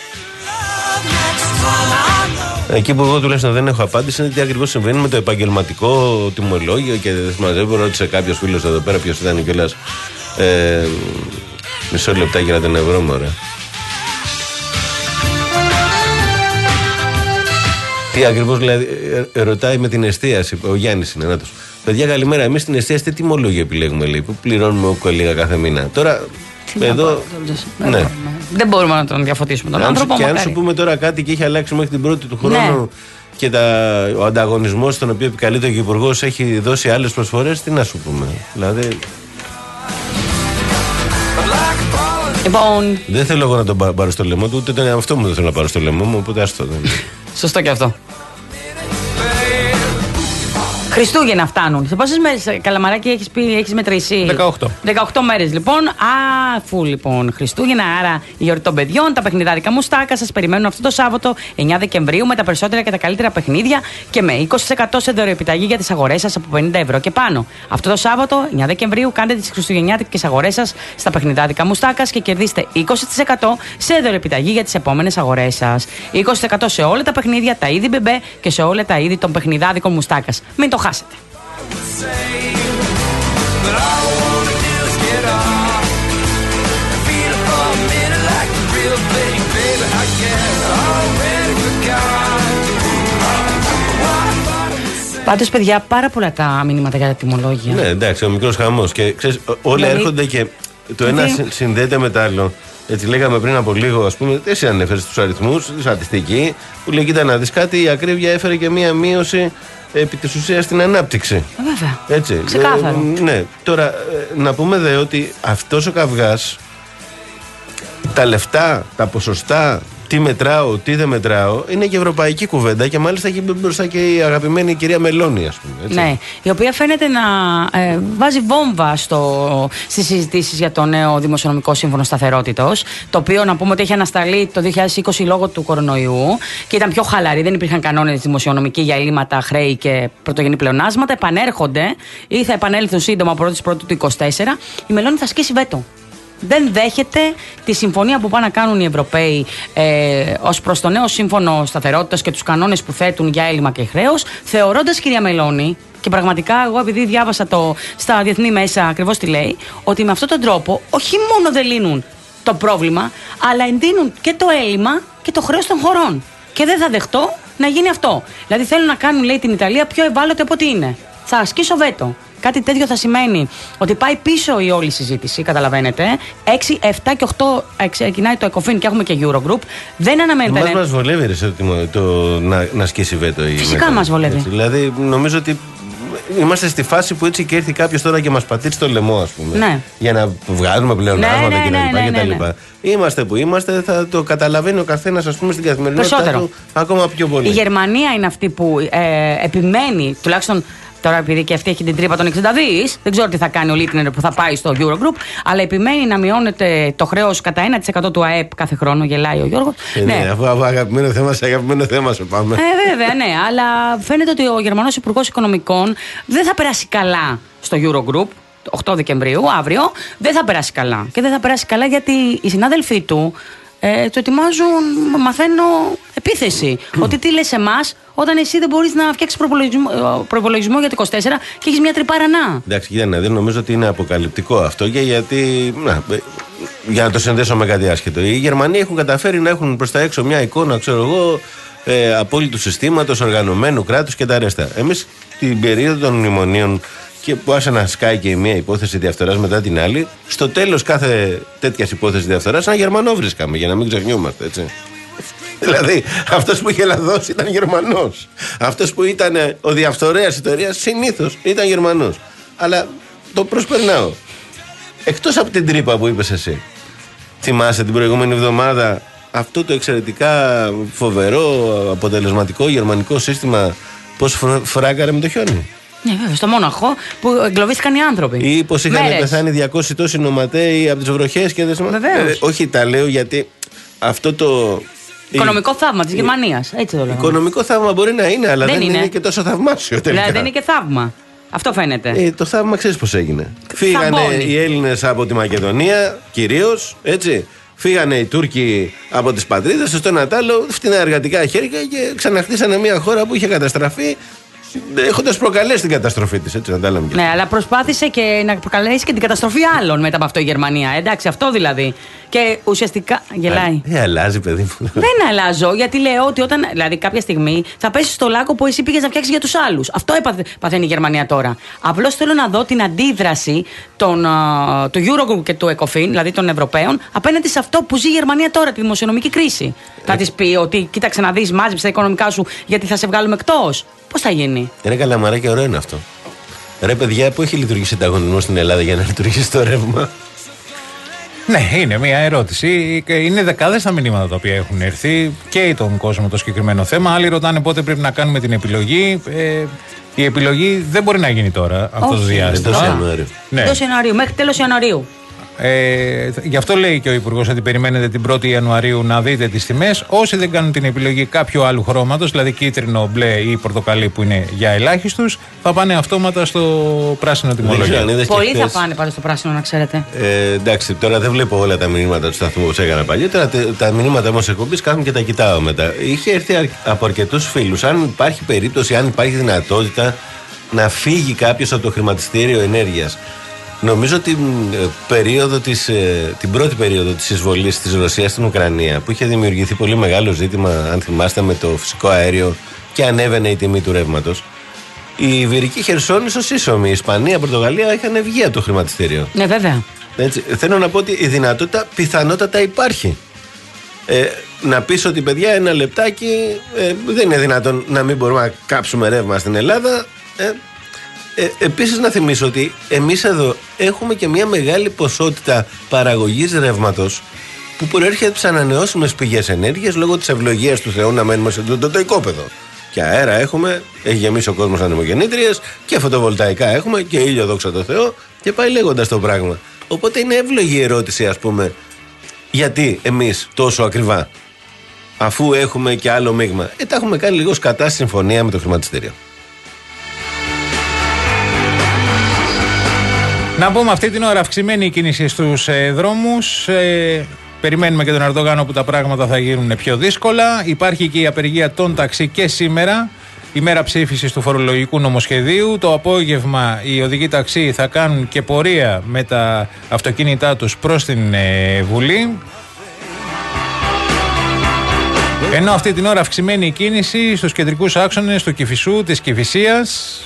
Εκεί που εγώ τουλάχιστον δεν έχω απάντηση είναι τι ακριβώς συμβαίνει με το επαγγελματικό τιμολόγιο και δεν συμμαζεύω. Ρώτησε κάποιος φίλος εδώ πέρα ποιος ήταν κιόλας. Ε, μισό λεπτάκι για να τον ευρώ μωρέ. Τι ακριβώς δηλαδή ε, ρωτάει με την εστίαση. Ο Γιάννης είναι ένας. Παιδιά, καλημέρα. Εμείς στην εστίαση τι τιμολόγιο επιλέγουμε, λέει, που πληρώνουμε όκο κάθε μήνα. Τώρα Τι εδώ. Ναι. Δεν μπορούμε να τον διαφωτίσουμε τον Αν άνθρωπο. σου, και αν μακάρι. σου πούμε τώρα κάτι και έχει αλλάξει μέχρι την πρώτη του χρόνου Ναι. και τα, ο ανταγωνισμός στον οποίο επικαλείται ο Υπουργός έχει δώσει άλλες προσφορές, τι να σου πούμε. Δηλαδή. Λοιπόν, Δεν θέλω εγώ να τον πα- πάρω στο λαιμό του, ούτε τον εαυτό μου δεν θέλω να πάρω στο λαιμό μου, οπότε άστο. Δεν. σωστό και αυτό. Χριστούγεννα φτάνουν. Σε πόσες μέρες, Καλαμαράκι, έχεις πει, έχεις μετρήσει? δεκαοκτώ. δεκαοκτώ μέρες λοιπόν. Αφού λοιπόν Χριστούγεννα, άρα η γιορτή των παιδιών, τα παιχνιδάρικα Μουστάκα σας περιμένουν αυτό το Σάββατο εννιά Δεκεμβρίου με τα περισσότερα και τα καλύτερα παιχνίδια και με είκοσι τοις εκατό σε δωρεοεπιταγή για τις αγορές σας από πενήντα ευρώ και πάνω. Αυτό το Σάββατο, εννιά Δεκεμβρίου, κάντε τις χριστουγεννιάτικες αγορές σας στα παιχνιδάρικα Μουστάκα και κερδίστε είκοσι τοις εκατό σε δωρεοεπιταγή για τις επόμενες αγορές σας. είκοσι τοις εκατό σε όλα τα παιχνίδια, τα είδη μπεμπέ και σε όλα τα είδη των παιχνιδάδικων Μουστάκα. Μην το χάσετε. Πάντως, παιδιά, πάρα πολλά τα μηνύματα για τα τιμολόγια. Ναι, εντάξει, ο μικρός χαμός. Και ξέρεις, όλα δηλαδή, έρχονται και το ένα δηλαδή, συνδέεται με το άλλο. Έτσι, λέγαμε πριν από λίγο, ας πούμε, εσύ ανέφερες τους αριθμούς, τη στατιστική, που λέει: κοίτα να δεις κάτι, η ακρίβεια έφερε και μία μείωση επί της ουσίας στην ανάπτυξη. Βέβαια. Έτσι. Ξεκάθαρο. Ε, ναι, τώρα ε, να πούμε δε ότι αυτός ο καυγάς, τα λεφτά, τα ποσοστά, τι μετράω, τι δεν μετράω, είναι και ευρωπαϊκή κουβέντα και μάλιστα έχει μπροστά και η αγαπημένη κυρία Μελώνη, ας πούμε. Έτσι. Ναι, η οποία φαίνεται να ε, βάζει βόμβα στο, στις συζητήσεις για το νέο Δημοσιονομικό Σύμφωνο Σταθερότητος, το οποίο να πούμε ότι έχει ανασταλεί το δύο χιλιάδες είκοσι λόγω του κορονοϊού και ήταν πιο χαλαρή, δεν υπήρχαν κανόνες δημοσιονομικοί για ελλείμματα, χρέη και πρωτογενή πλεονάσματα. Επανέρχονται ή θα επανέλθουν σύντομα πρώτη πρώτη του είκοσι τέσσερα. Η Μελώνη θα σκίσει βέτο. Δεν δέχεται τη συμφωνία που πάνε να κάνουν οι Ευρωπαίοι ε, ως προς το νέο σύμφωνο σταθερότητας και τους κανόνες που θέτουν για έλλειμμα και χρέος, θεωρώντας, κυρία Μελώνη, και πραγματικά εγώ επειδή διάβασα το, στα διεθνή μέσα ακριβώς τι λέει, ότι με αυτόν τον τρόπο όχι μόνο δεν λύνουν το πρόβλημα, αλλά εντείνουν και το έλλειμμα και το χρέος των χωρών. Και δεν θα δεχτώ να γίνει αυτό. Δηλαδή θέλουν να κάνουν, λέει, την Ιταλία πιο ευάλωτη από ό,τι είναι. Θα ασκήσω βέτο. Κάτι τέτοιο θα σημαίνει ότι πάει πίσω η όλη συζήτηση, καταλαβαίνετε. έξι, επτά και οκτώ ξεκινάει το ECOFIN και έχουμε και Eurogroup. Δεν αναμένεται. Μας, μας βολεύει ρε, το, το, να, να ασκήσει βέτο η Φυσικά μετά. Μας βολεύει. Έτσι, δηλαδή νομίζω ότι είμαστε στη φάση που έτσι και έρθει κάποιος τώρα και μας πατήσει το λαιμό, ας πούμε. Ναι. Για να βγάλουμε πλεονάσματα ναι, ναι, κτλ. ναι, ναι, ναι, ναι. Είμαστε που είμαστε, θα το καταλαβαίνει ο καθένας, ας πούμε, στην καθημερινότητά του ακόμα πιο πολύ. Η Γερμανία είναι αυτή που ε, επιμένει, τουλάχιστον. Τώρα, επειδή και αυτή έχει την τρύπα των εξήντα δις, δεν ξέρω τι θα κάνει ο Λίτνερ που θα πάει στο Eurogroup, αλλά επιμένει να μειώνεται το χρέος κατά ένα τοις εκατό του ΑΕΠ κάθε χρόνο, γελάει ο Γιώργος. Ε, ναι, ναι, αφού αγαπημένο θέμα σε αγαπημένο θέμα σου πάμε. Ε, βέβαια, ναι, αλλά φαίνεται ότι ο Γερμανός Υπουργός Οικονομικών δεν θα περάσει καλά στο Eurogroup. οκτώ Δεκεμβρίου, αύριο, δεν θα περάσει καλά. Και δεν θα περάσει καλά γιατί οι συνάδελφοί του ε, το ετοιμάζουν, μαθαίνω, επίθεση. Ότι τι λες εμάς όταν εσύ δεν μπορείς να φτιάξεις προπολογισμό για το είκοσι τέσσερα και έχεις μια τρυπάρα να. Εντάξει, κοίτα να δει, νομίζω ότι είναι αποκαλυπτικό αυτό και γιατί. Να, για να το συνδέσω με κάτι άσχετο. Οι Γερμανοί έχουν καταφέρει να έχουν προς τα έξω μια εικόνα, ξέρω εγώ, ε, απόλυτου συστήματος, οργανωμένου κράτους και τα ρέστα. Εμείς την περίοδο των μνημονίων και που άσε να σκάει και μία υπόθεση διαφθοράς μετά την άλλη, στο τέλος κάθε τέτοια υπόθεση διαφθοράς, ένα Γερμανό βρίσκαμε, για να μην ξεχνιόμαστε, έτσι. Δηλαδή, αυτός που είχε λαδώσει ήταν Γερμανός. Αυτός που ήταν ο διαφθορέας ιστορίας συνήθως ήταν Γερμανός. Αλλά το προσπερνάω. Εκτός από την τρύπα που είπες εσύ, θυμάσαι την προηγούμενη εβδομάδα αυτό το εξαιρετικά φοβερό, αποτελεσματικό γερμανικό σύστημα πώς φράγκαρε με το χιόνι. Ναι, βέβαια, στο Μόναχο που εγκλωβίστηκαν οι άνθρωποι. Ή πως είχαν Μέρες. πεθάνει διακόσιοι τόσοι νοματέοι από τις βροχές και δεν ε, όχι, τα λέω γιατί αυτό το. Οικονομικό θαύμα της Γερμανίας. Έτσι το λέω. Οικονομικό θαύμα μπορεί να είναι, αλλά δεν, δεν είναι. είναι και τόσο θαυμάσιο τελικά. Δηλαδή δεν είναι και θαύμα. Αυτό φαίνεται. Ε, το θαύμα ξέρεις πώς έγινε. Φύγανε Θαμπώνει. οι Έλληνες από τη Μακεδονία, κυρίως, έτσι. Φύγανε οι Τούρκοι από τις πατρίδες, στο ένα τ' άλλο, φτηνά εργατικά χέρια και ξαναχτίσανε μια χώρα που είχε καταστραφεί, έχοντας προκαλέσει την καταστροφή της, έτσι να τα λέμε. Ναι, αλλά προσπάθησε και να προκαλέσει και την καταστροφή άλλων μετά από αυτό η Γερμανία. Εντάξει, αυτό δηλαδή. Και ουσιαστικά. Γελάει. Ε, αλλάζει, παιδί μου. Δεν αλλάζω, γιατί λέω ότι όταν. Δηλαδή, κάποια στιγμή θα πέσει στο λάκκο που εσύ πήγες να φτιάξεις για τους άλλους. Αυτό έπαθε, παθαίνει η Γερμανία τώρα. Απλώς θέλω να δω την αντίδραση των, uh, του Eurogroup και του ECOFIN, δηλαδή των Ευρωπαίων, απέναντι σε αυτό που ζει η Γερμανία τώρα, τη δημοσιονομική κρίση. Ε, θα της πει ότι κοίταξε να δεις, μάζεψε τα οικονομικά σου, γιατί θα σε βγάλουμε εκτός. Πώς θα γίνει. Είναι καλαμαράκι, ωραίο είναι αυτό. Ρε παιδιά, που έχει λειτουργήσει ανταγωνισμό στην Ελλάδα για να λειτουργήσει το ρεύμα. Ναι, είναι μια ερώτηση. Είναι δεκάδες τα μηνύματα τα οποία έχουν έρθει και τον κόσμο το συγκεκριμένο θέμα. Άλλοι ρωτάνε πότε πρέπει να κάνουμε την επιλογή. Ε, η επιλογή δεν μπορεί να γίνει τώρα αυτό το διάστημα. Εντός Ιανουαρίου. Ναι. Εντός Ιανουαρίου, μέχρι τέλος Ιανουαρίου. Ε, γι' αυτό λέει και ο Υπουργός ότι περιμένετε την πρώτη Ιανουαρίου να δείτε τις τιμές. Όσοι δεν κάνουν την επιλογή κάποιου άλλου χρώματος, δηλαδή κίτρινο, μπλε ή πορτοκαλί που είναι για ελάχιστους, θα πάνε αυτόματα στο πράσινο τιμολόγιο. Πολλοί θα πάνε πάλι στο πράσινο, να ξέρετε. Ε, εντάξει, τώρα δεν βλέπω όλα τα μηνύματα του σταθμού όπως έκανα παλιότερα. Τα, τα μηνύματα όμως εκπομπής κάνουν και τα κοιτάω μετά. Είχε έρθει από αρκετούς φίλους. Αν υπάρχει περίπτωση, αν υπάρχει δυνατότητα να φύγει κάποιος από το χρηματιστήριο ενέργειας. Νομίζω την, περίοδο της, την πρώτη περίοδο της εισβολής της Ρωσίας στην Ουκρανία, που είχε δημιουργηθεί πολύ μεγάλο ζήτημα, αν θυμάστε, με το φυσικό αέριο και ανέβαινε η τιμή του ρεύματος, Η Ιβηρική Χερσόνησος ίσομη. Η Ισπανία, η Πορτογαλία είχαν βγει από το χρηματιστήριο. Ναι, βέβαια. Έτσι, θέλω να πω ότι η δυνατότητα πιθανότατα υπάρχει. Ε, να πεις ότι παιδιά ένα λεπτάκι ε, δεν είναι δυνατόν να μην μπορούμε να κάψουμε ρεύμα στην Ελλάδα. Ε, ε, επίσης να θυμίσω ότι εμείς εδώ έχουμε και μια μεγάλη ποσότητα παραγωγής ρεύματος που προέρχεται από τις ανανεώσιμες πηγές ενέργειας λόγω της ευλογίας του Θεού να μένουμε σε τούτο το οικόπεδο. Και αέρα έχουμε, έχει γεμίσει ο κόσμος ανεμογεννήτριες και φωτοβολταϊκά έχουμε και ήλιο, δόξα τω Θεώ, και πάει λέγοντας το πράγμα. Οπότε είναι εύλογη η ερώτηση, ας πούμε, γιατί εμείς τόσο ακριβά, αφού έχουμε και άλλο μείγμα. Ε, τα έχουμε κάνει λίγο σκατά συμφωνία με το χρηματιστήριο. Να πούμε αυτή την ώρα αυξημένη η κίνηση στους ε, δρόμους. Ε, περιμένουμε και τον Ερντογάν όπου τα πράγματα θα γίνουν πιο δύσκολα. Υπάρχει και η απεργία των ταξί και σήμερα. Η μέρα ψήφισης του φορολογικού νομοσχεδίου. Το απόγευμα οι οδηγοί ταξί θα κάνουν και πορεία με τα αυτοκίνητά τους προς την ε, Βουλή. Ενώ αυτή την ώρα αυξημένη η κίνηση στους κεντρικούς άξονες του Κηφισού, της Κηφισίας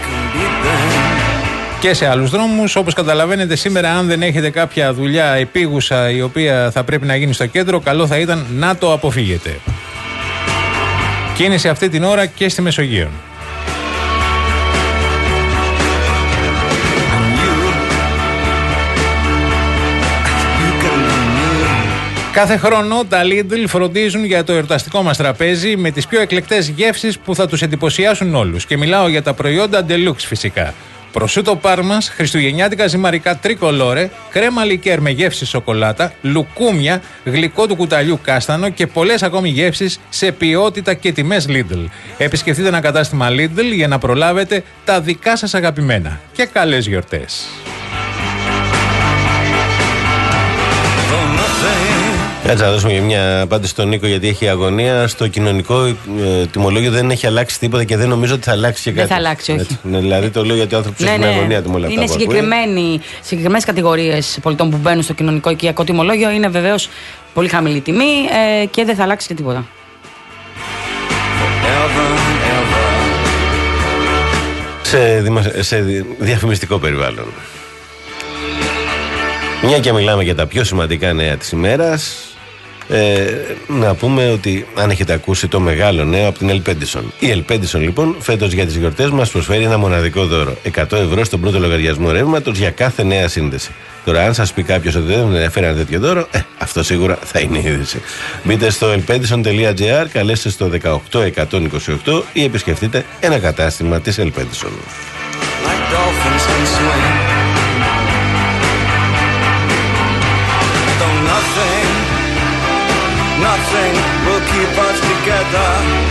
και σε άλλους δρόμους. Όπως καταλαβαίνετε σήμερα, αν δεν έχετε κάποια δουλειά επίγουσα η οποία θα πρέπει να γίνει στο κέντρο, καλό θα ήταν να το αποφύγετε. Κίνηση αυτή την ώρα και στη Μεσογείο. Κάθε χρόνο τα Lidl φροντίζουν για το εορταστικό μας τραπέζι με τις πιο εκλεκτές γεύσεις που θα τους εντυπωσιάσουν όλους. Και μιλάω για τα προϊόντα Deluxe φυσικά. Προσούτο Πάρμας, χριστουγεννιάτικα ζυμαρικά τρικολόρε, κρέμα λικέρ με γεύση σοκολάτα, λουκούμια, γλυκό του κουταλιού κάστανο και πολλές ακόμη γεύσεις σε ποιότητα και τιμές Lidl. Επισκεφτείτε ένα κατάστημα Lidl για να προλάβετε τα δικά σας αγαπημένα. Και καλές γιορτές. Κάτσε να δώσουμε και μια απάντηση στον Νίκο, γιατί έχει αγωνία. Στο κοινωνικό ε, τιμολόγιο δεν έχει αλλάξει τίποτα και δεν νομίζω ότι θα αλλάξει και κάτι. Δεν θα αλλάξει, όχι. Έτσι, ναι, δηλαδή το λέω γιατί ο άνθρωπος ναι, έχει ναι. μια αγωνία του με όλα αυτά. Είναι συγκεκριμένες κατηγορίες πολιτών που μπαίνουν στο κοινωνικό οικιακό τιμολόγιο. Είναι βεβαίως πολύ χαμηλή τιμή ε, και δεν θα αλλάξει και τίποτα. Σε, δημο... σε διαφημιστικό περιβάλλον. Μια και μιλάμε για τα πιο σημαντικά νέα της ημέρας, ε, να πούμε ότι αν έχετε ακούσει το μεγάλο νέο από την Ελπέντισον. Η Ελπέντισον λοιπόν φέτος για τις γιορτές μας προσφέρει ένα μοναδικό δώρο. εκατό ευρώ στον πρώτο λογαριασμό ρεύματος για κάθε νέα σύνδεση. Τώρα αν σας πει κάποιος ότι δεν έφερε ένα τέτοιο δώρο, ε, αυτό σίγουρα θα είναι είδηση. Μπείτε στο ελπέντισον τελεία τζι άρ, καλέστε στο δεκαοκτώ εκατόν είκοσι οκτώ ή επισκεφτείτε ένα κατάστημα της Ελπέντισον. Nothing will keep us together.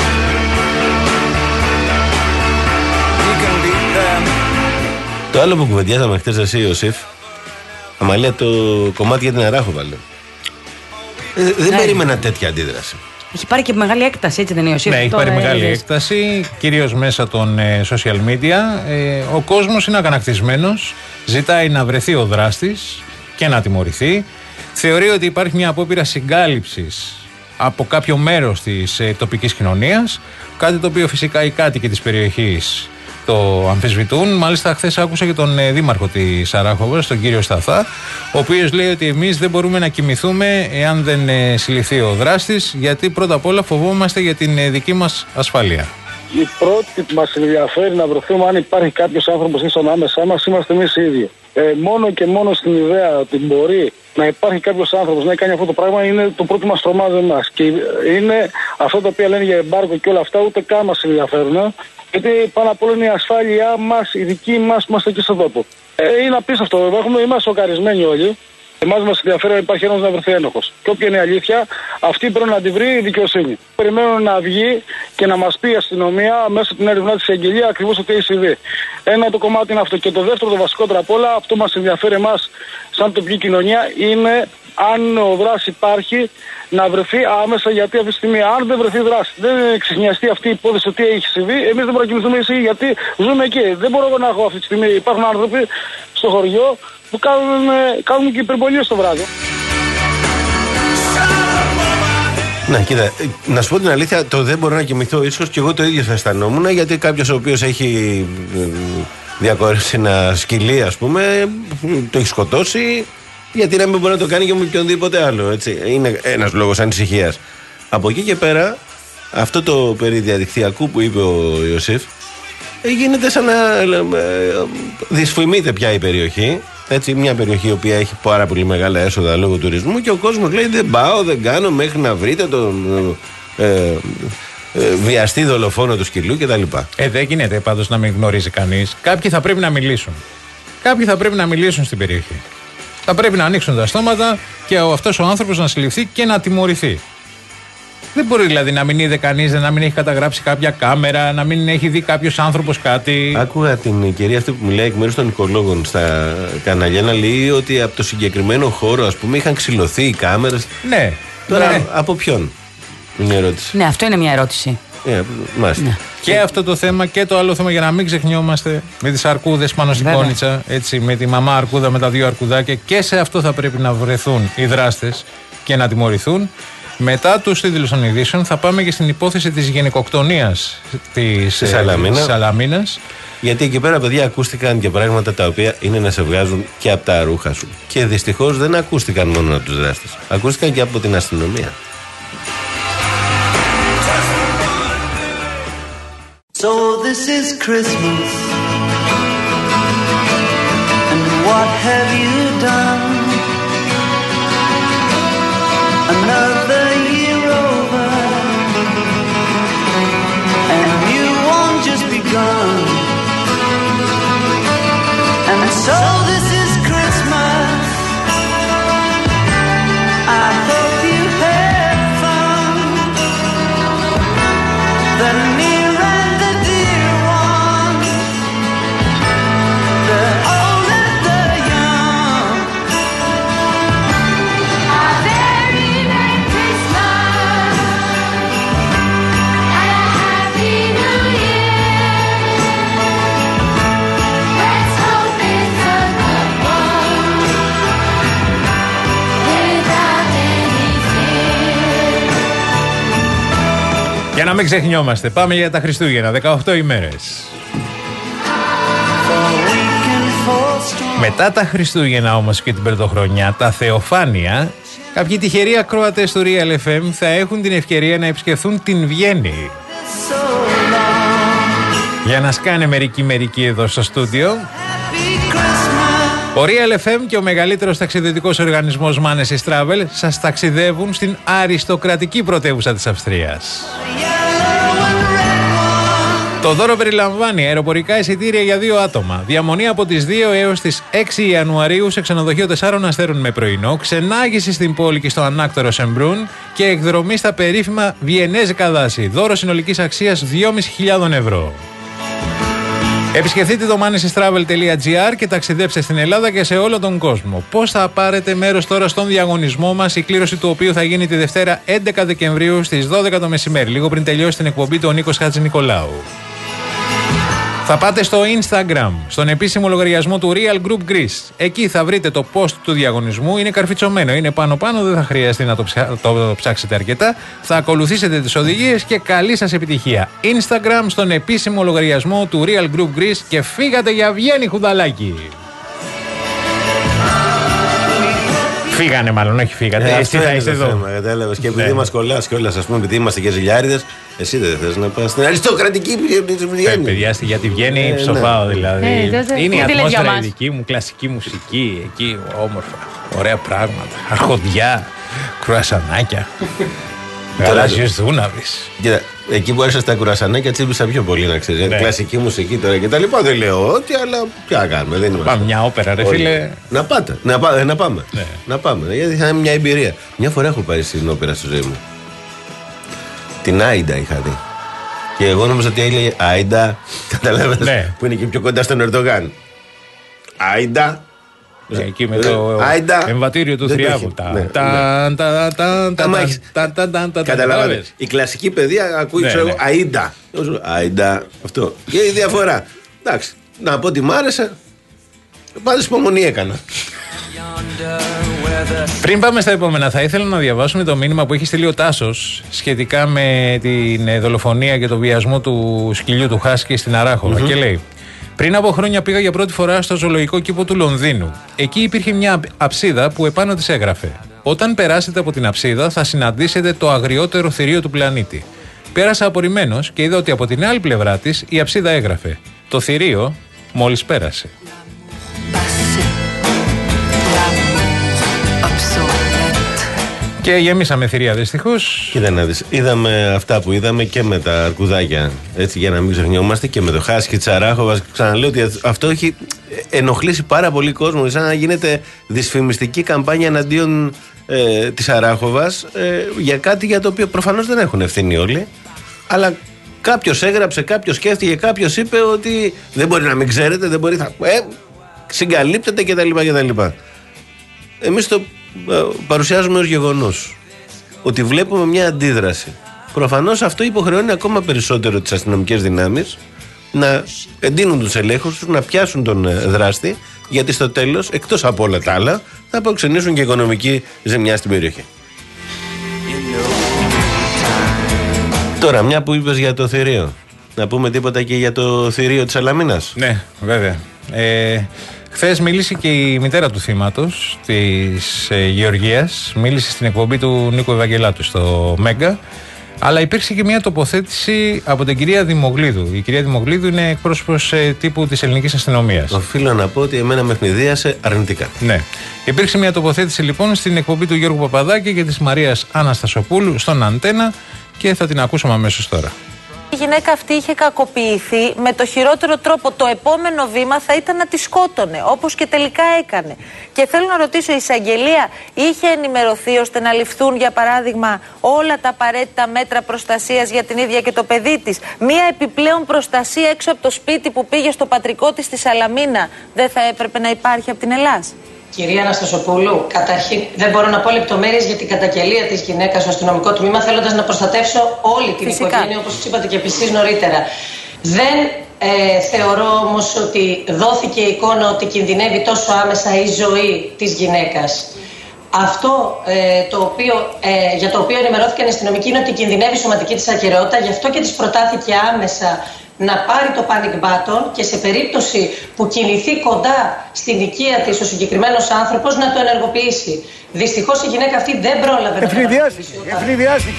You can beat them. Το άλλο που κουβεντιάζαμε χτες εσύ, Ιωσήφ, Αμαλία, το κομμάτι για την Αράχο βάλε. Ε, δεν ναι. περίμενα τέτοια αντίδραση. Έχει πάρει και μεγάλη έκταση, έτσι δεν είναι, Ιωσήφ? Ναι, έχει πάρει μεγάλη έδες. έκταση, κυρίως μέσα των ε, social media. Ε, ο κόσμος είναι αγανακτισμένος, ζητάει να βρεθεί ο δράστης και να τιμωρηθεί. Θεωρεί ότι υπάρχει μια απόπειρα συγκάλυψης από κάποιο μέρος της ε, τοπικής κοινωνίας, κάτι το οποίο φυσικά οι κάτοικοι της περιοχής το αμφισβητούν. Μάλιστα, χθες άκουσα και τον ε, δήμαρχο της Αράχοβας, τον κύριο Σταθά, ο οποίος λέει ότι εμείς δεν μπορούμε να κοιμηθούμε εάν δεν ε, συλληφθεί ο δράστης, γιατί πρώτα απ' όλα φοβόμαστε για την ε, δική μας ασφάλεια. Η πρώτη που μας ενδιαφέρει να βρεθούμε, αν υπάρχει κάποιος άνθρωπος ίσον άμεσά μας, είμαστε εμείς οι ίδιοι. Ε, μόνο και μόνο στην ιδέα ότι μπορεί να υπάρχει κάποιος άνθρωπος να κάνει αυτό το πράγμα είναι το πρώτο μας τρομάζει εμάς. Και είναι αυτό το οποίο λένε για εμπάργκο και όλα αυτά, ούτε καν μας ενδιαφέρουν. Γιατί πάνω απ' όλα είναι η ασφάλειά μας, η δική μας που είμαστε εκεί στον τόπο. Ε, είναι απίστευτο. Έχουμε, είμαστε σοκαρισμένοι όλοι. Εμάς μας ενδιαφέρει να υπάρχει ένας να βρεθεί ένοχος. Και όποια είναι η αλήθεια, αυτή πρέπει να την βρει η δικαιοσύνη. Περιμένουν να βγει και να μας πει η αστυνομία μέσα από την έρευνά της εγγελία ακριβώς ότι έχει συμβεί. Ένα το κομμάτι είναι αυτό. Και το δεύτερο, το βασικότερο απ' όλα, αυτό μας ενδιαφέρει εμάς σαν τοπική κοινωνία, είναι αν ο δράσης υπάρχει να βρεθεί άμεσα, γιατί αυτή τη στιγμή, αν δεν βρεθεί δράση, δεν ξεχνιαστεί αυτή η υπόθεση ότι έχει συμβεί, εμείς δεν μπορούμε να κινηθούμε εσύ, γιατί ζούμε εκεί. Δεν μπορώ να έχω αυτή τη στιγμή. Υπάρχουν άνθρωποι στο χωριό που κάνουν, κάνουν και υπερβολίες το βράδυ. Να, κοίτα, να σου πω την αλήθεια, το δεν μπορώ να κοιμηθώ. Ίσως και εγώ το ίδιο θα αισθανόμουν, γιατί κάποιος ο οποίος έχει διακορύψει ένα σκυλί, ας πούμε, το έχει σκοτώσει, γιατί να μην μπορεί να το κάνει και με οποιονδήποτε άλλο. Έτσι. Είναι ένας λόγος ανησυχίας. Από εκεί και πέρα, αυτό το περί διαδικτυακού που είπε ο Ιωσήφ, γίνεται σαν να δυσφημείται πια η περιοχή. Έτσι, μια περιοχή η οποία έχει πάρα πολύ μεγάλα έσοδα λόγω τουρισμού και ο κόσμος λέει δεν πάω, δεν κάνω μέχρι να βρείτε τον ε, ε, ε, βιαστή δολοφόνο του σκυλού κτλ. Ε, δεν γίνεται πάντως να μην γνωρίζει κανείς. Κάποιοι θα πρέπει να μιλήσουν. Κάποιοι θα πρέπει να μιλήσουν στην περιοχή. Θα πρέπει να ανοίξουν τα στόματα και αυτός ο άνθρωπος να συλληφθεί και να τιμωρηθεί. Δεν μπορεί δηλαδή να μην είδε κανείς, να μην έχει καταγράψει κάποια κάμερα, να μην έχει δει κάποιος άνθρωπος κάτι. Άκουγα την κυρία αυτή που μιλάει εκ μέρους των οικολόγων στα καναλιά να λέει ότι από το συγκεκριμένο χώρο, ας πούμε, είχαν ξυλωθεί οι κάμερες. Ναι. Τώρα ναι. Από ποιον είναι η ερώτηση. Ναι, αυτό είναι μια ερώτηση. Yeah, ναι. Και αυτό το θέμα και το άλλο θέμα, για να μην ξεχνιόμαστε, με τις αρκούδες πάνω στην κόνιτσα, έτσι, με τη μαμά αρκούδα με τα δύο αρκουδάκια, και σε αυτό θα πρέπει να βρεθούν οι δράστες και να τιμωρηθούν. Μετά τους τίτλους των ειδήσεων θα πάμε και στην υπόθεση της γυναικοκτονίας της ε, Σαλαμίνας. Γιατί εκεί πέρα, παιδιά, ακούστηκαν και πράγματα τα οποία είναι να σε βγάζουν και από τα ρούχα σου. Και δυστυχώς δεν ακούστηκαν μόνο από τους δράστες. Ακούστηκαν και από την αστυνομία. So this is Christmas, and what have you done? Another year over, and you won't just begun. And so this is Christmas, I hope you had fun. The near and the dear ones, the old and the young, a very Merry Christmas and a Happy New Year. Let's hope it's a good one without any fear. Για να μην ξεχνιόμαστε, πάμε για τα Χριστούγεννα, δεκαοκτώ ημέρες. Μετά τα Χριστούγεννα όμως και την Πρωτοχρονιά, τα Θεοφάνεια, κάποιοι τυχεροί ακροατές του Real εφ εμ θα έχουν την ευκαιρία να επισκεφθούν την Βιέννη. Για να σκάνε μερικοί μερικοί εδώ στο στούντιο. Ο Real εφ εμ και ο μεγαλύτερος ταξιδιωτικός οργανισμός Manes Travel σας ταξιδεύουν στην αριστοκρατική πρωτεύουσα της Αυστρίας. Το δώρο περιλαμβάνει αεροπορικά εισιτήρια για δύο άτομα, διαμονή από τις δύο έως τις έξι Ιανουαρίου σε ξενοδοχείο τεσσάρων αστέρων με πρωινό, ξενάγηση στην πόλη και στο ανάκτορο Σεμπρούν και εκδρομή στα περίφημα βιενέζικα δάση. Δώρο συνολικής αξίας δυόμισι χιλιάδες ευρώ. Επισκεφτείτε το manestravel τελεία τζι άρ και ταξιδέψτε στην Ελλάδα και σε όλο τον κόσμο. Πώς θα πάρετε μέρος τώρα στον διαγωνισμό μας, η κλήρωση του οποίου θα γίνει τη Δευτέρα έντεκα Δεκεμβρίου στις δώδεκα το μεσημέρι, λίγο πριν τελειώσει την εκπομπή του ο Νίκος Χατζηνικολάου. Θα πάτε στο Instagram, στον επίσημο λογαριασμό του Real Group Greece. Εκεί θα βρείτε το post του διαγωνισμού. Είναι καρφιτσωμένο, είναι πάνω-πάνω, δεν θα χρειαστεί να το, ψα... το ψάξετε αρκετά. Θα ακολουθήσετε τις οδηγίες και καλή σας επιτυχία. Instagram, στον επίσημο λογαριασμό του Real Group Greece και φύγατε για Βιέννη, χουδαλάκι. Φύγανε μάλλον, όχι φύγατε. Ε, εσύ θα είσαι εδώ. Κατάλαβες. Και επειδή Ναι. μας κολλάς κιόλας, ας πούμε, επειδή είμαστε και ζηλιάριδες, εσύ δεν θες να πας στην αριστοκρατική Βιέννη. Ε, παιδιά, στη- για τη Βιέννη Ε, ψοφάω ναι. δηλαδή. Ε, δεν- δεν- Είναι η τι λες για ατμόσφαιρα η μας? δική μου, κλασική μουσική, εκεί όμορφα, ωραία πράγματα, αρχοντιά, κρουασανάκια, γαλάζιος δούναβης. Κοίτα, εκεί που έρχεσαι στα κουρασανάκια τσίπησα πιο πολύ, να ξέρεις. Ναι. Κλασική μουσική τώρα και τα λοιπά. Δεν λέω ότι, αλλά τι να κάνουμε. Δεν είμαστε. Πάμε μια όπερα, ρε Όχι. φίλε. Να πάτε. Να, πά, να πάμε. Ναι. Να πάμε. Γιατί θα είναι μια εμπειρία. Μια φορά έχω πάει στην όπερα στη ζωή μου. Την Άιντα είχα δει. Και εγώ νόμιζα ότι έλεγε Άιντα. Καταλάβες. Ναι. Που είναι και πιο κοντά στον Ερντογάν. Άιντα. Ναι, εκεί με το Άιντα. εμβατήριο του Δεν το θριάβου. έχει. Τα- Ναι, ταν, τα- ταν, Άμα ταν, έχεις- ταν, ταν, ταν, ταν, Καταλάβατε. καταλάβες. Η κλασική παιδεία ακούει, Ναι, ξέρω ναι. εγώ, Αΐντα. Εγώ σου λέω, Αΐντα. Αυτό. Και η διαφορά. Εντάξει. Να πω ότι μ' άρεσε. Πάντως υπομονή έκανα. Πριν πάμε στα επόμενα, θα ήθελα να διαβάσουμε το μήνυμα που έχει στείλει ο Τάσος σχετικά με την δολοφονία και τον βιασμό του σκυλιού του Χάσκι στην Αράχοβα. Mm-hmm. Και λέει: πριν από χρόνια πήγα για πρώτη φορά στο ζωολογικό κήπο του Λονδίνου. Εκεί υπήρχε μια αψίδα που επάνω της έγραφε: όταν περάσετε από την αψίδα θα συναντήσετε το αγριότερο θηρίο του πλανήτη. Πέρασα απορριμμένος και είδα ότι από την άλλη πλευρά της η αψίδα έγραφε: το θηρίο μόλις πέρασε. Και γεμίσαμε θηρία δυστυχώς. Κοίτα να δεις, είδαμε αυτά που είδαμε και με τα αρκουδάκια. Έτσι, για να μην ξεχνιόμαστε, και με το Χάσκι της Αράχοβας. Ξαναλέω ότι αυτό έχει ενοχλήσει πάρα πολύ κόσμο. Σαν να γίνεται δυσφημιστική καμπάνια εναντίον ε, της Αράχοβας ε, για κάτι για το οποίο προφανώς δεν έχουν ευθύνη όλοι. Αλλά κάποιος έγραψε, κάποιος σκέφτηκε, κάποιος είπε ότι δεν μπορεί να μην ξέρετε, δεν μπορεί. Θα, ε, συγκαλύπτεται κτλ. κτλ. Εμείς το ε, παρουσιάζουμε ως γεγονός ότι βλέπουμε μια αντίδραση. Προφανώς αυτό υποχρεώνει ακόμα περισσότερο τις αστυνομικές δυνάμεις να εντείνουν τους ελέγχους τους, να πιάσουν τον δράστη, γιατί στο τέλος, εκτός από όλα τα άλλα, θα αποξενήσουν και οικονομική ζημιά στην περιοχή. Τώρα, μια που είπες για το θηρίο, να πούμε τίποτα και για το θηρίο της Σαλαμίνας. Ναι, βέβαια. Ε, Χθες μίλησε και η μητέρα του θύματος της ε, Γεωργίας, μίλησε στην εκπομπή του Νίκου Ευαγγελάτου στο Μέγκα, αλλά υπήρξε και μια τοποθέτηση από την κυρία Δημογλίδου. Η κυρία Δημογλίδου είναι εκπρόσωπος ε, τύπου της ελληνικής αστυνομίας. Οφείλω να πω ότι εμένα με ευνηδίασε αρνητικά. Ναι. Υπήρξε μια τοποθέτηση λοιπόν στην εκπομπή του Γιώργου Παπαδάκη και της Μαρίας Αναστασοπούλου στον Αντένα και θα την ακούσουμε αμέσως τώρα. Η γυναίκα αυτή είχε κακοποιηθεί με το χειρότερο τρόπο. Το επόμενο βήμα θα ήταν να τη σκότωνε, όπως και τελικά έκανε. Και θέλω να ρωτήσω, η εισαγγελία είχε ενημερωθεί ώστε να ληφθούν, για παράδειγμα, όλα τα απαραίτητα μέτρα προστασίας για την ίδια και το παιδί της? Μία επιπλέον προστασία έξω από το σπίτι που πήγε στο πατρικό της στη Σαλαμίνα δεν θα έπρεπε να υπάρχει από την Ελλάδα? Κυρία Αναστασοπούλου, καταρχήν δεν μπορώ να πω λεπτομέρειες για την καταγγελία της γυναίκας στο αστυνομικό τμήμα, θέλοντας να προστατεύσω όλη την Φυσικά. οικογένεια, όπως είπατε και εσείς νωρίτερα. Δεν ε, θεωρώ όμως ότι δόθηκε η εικόνα ότι κινδυνεύει τόσο άμεσα η ζωή της γυναίκας. Αυτό ε, το οποίο, ε, για το οποίο ενημερώθηκαν οι αστυνομικοί είναι ότι κινδυνεύει η σωματική της ακεραιότητα, γι' αυτό και της προτάθηκε άμεσα να πάρει το panic button και σε περίπτωση που κινηθεί κοντά στην οικία της ο συγκεκριμένος άνθρωπος να το ενεργοποιήσει. Δυστυχώς η γυναίκα αυτή δεν πρόλαβε. Ευνηδιάστηκε. Ευνηδιάστηκε.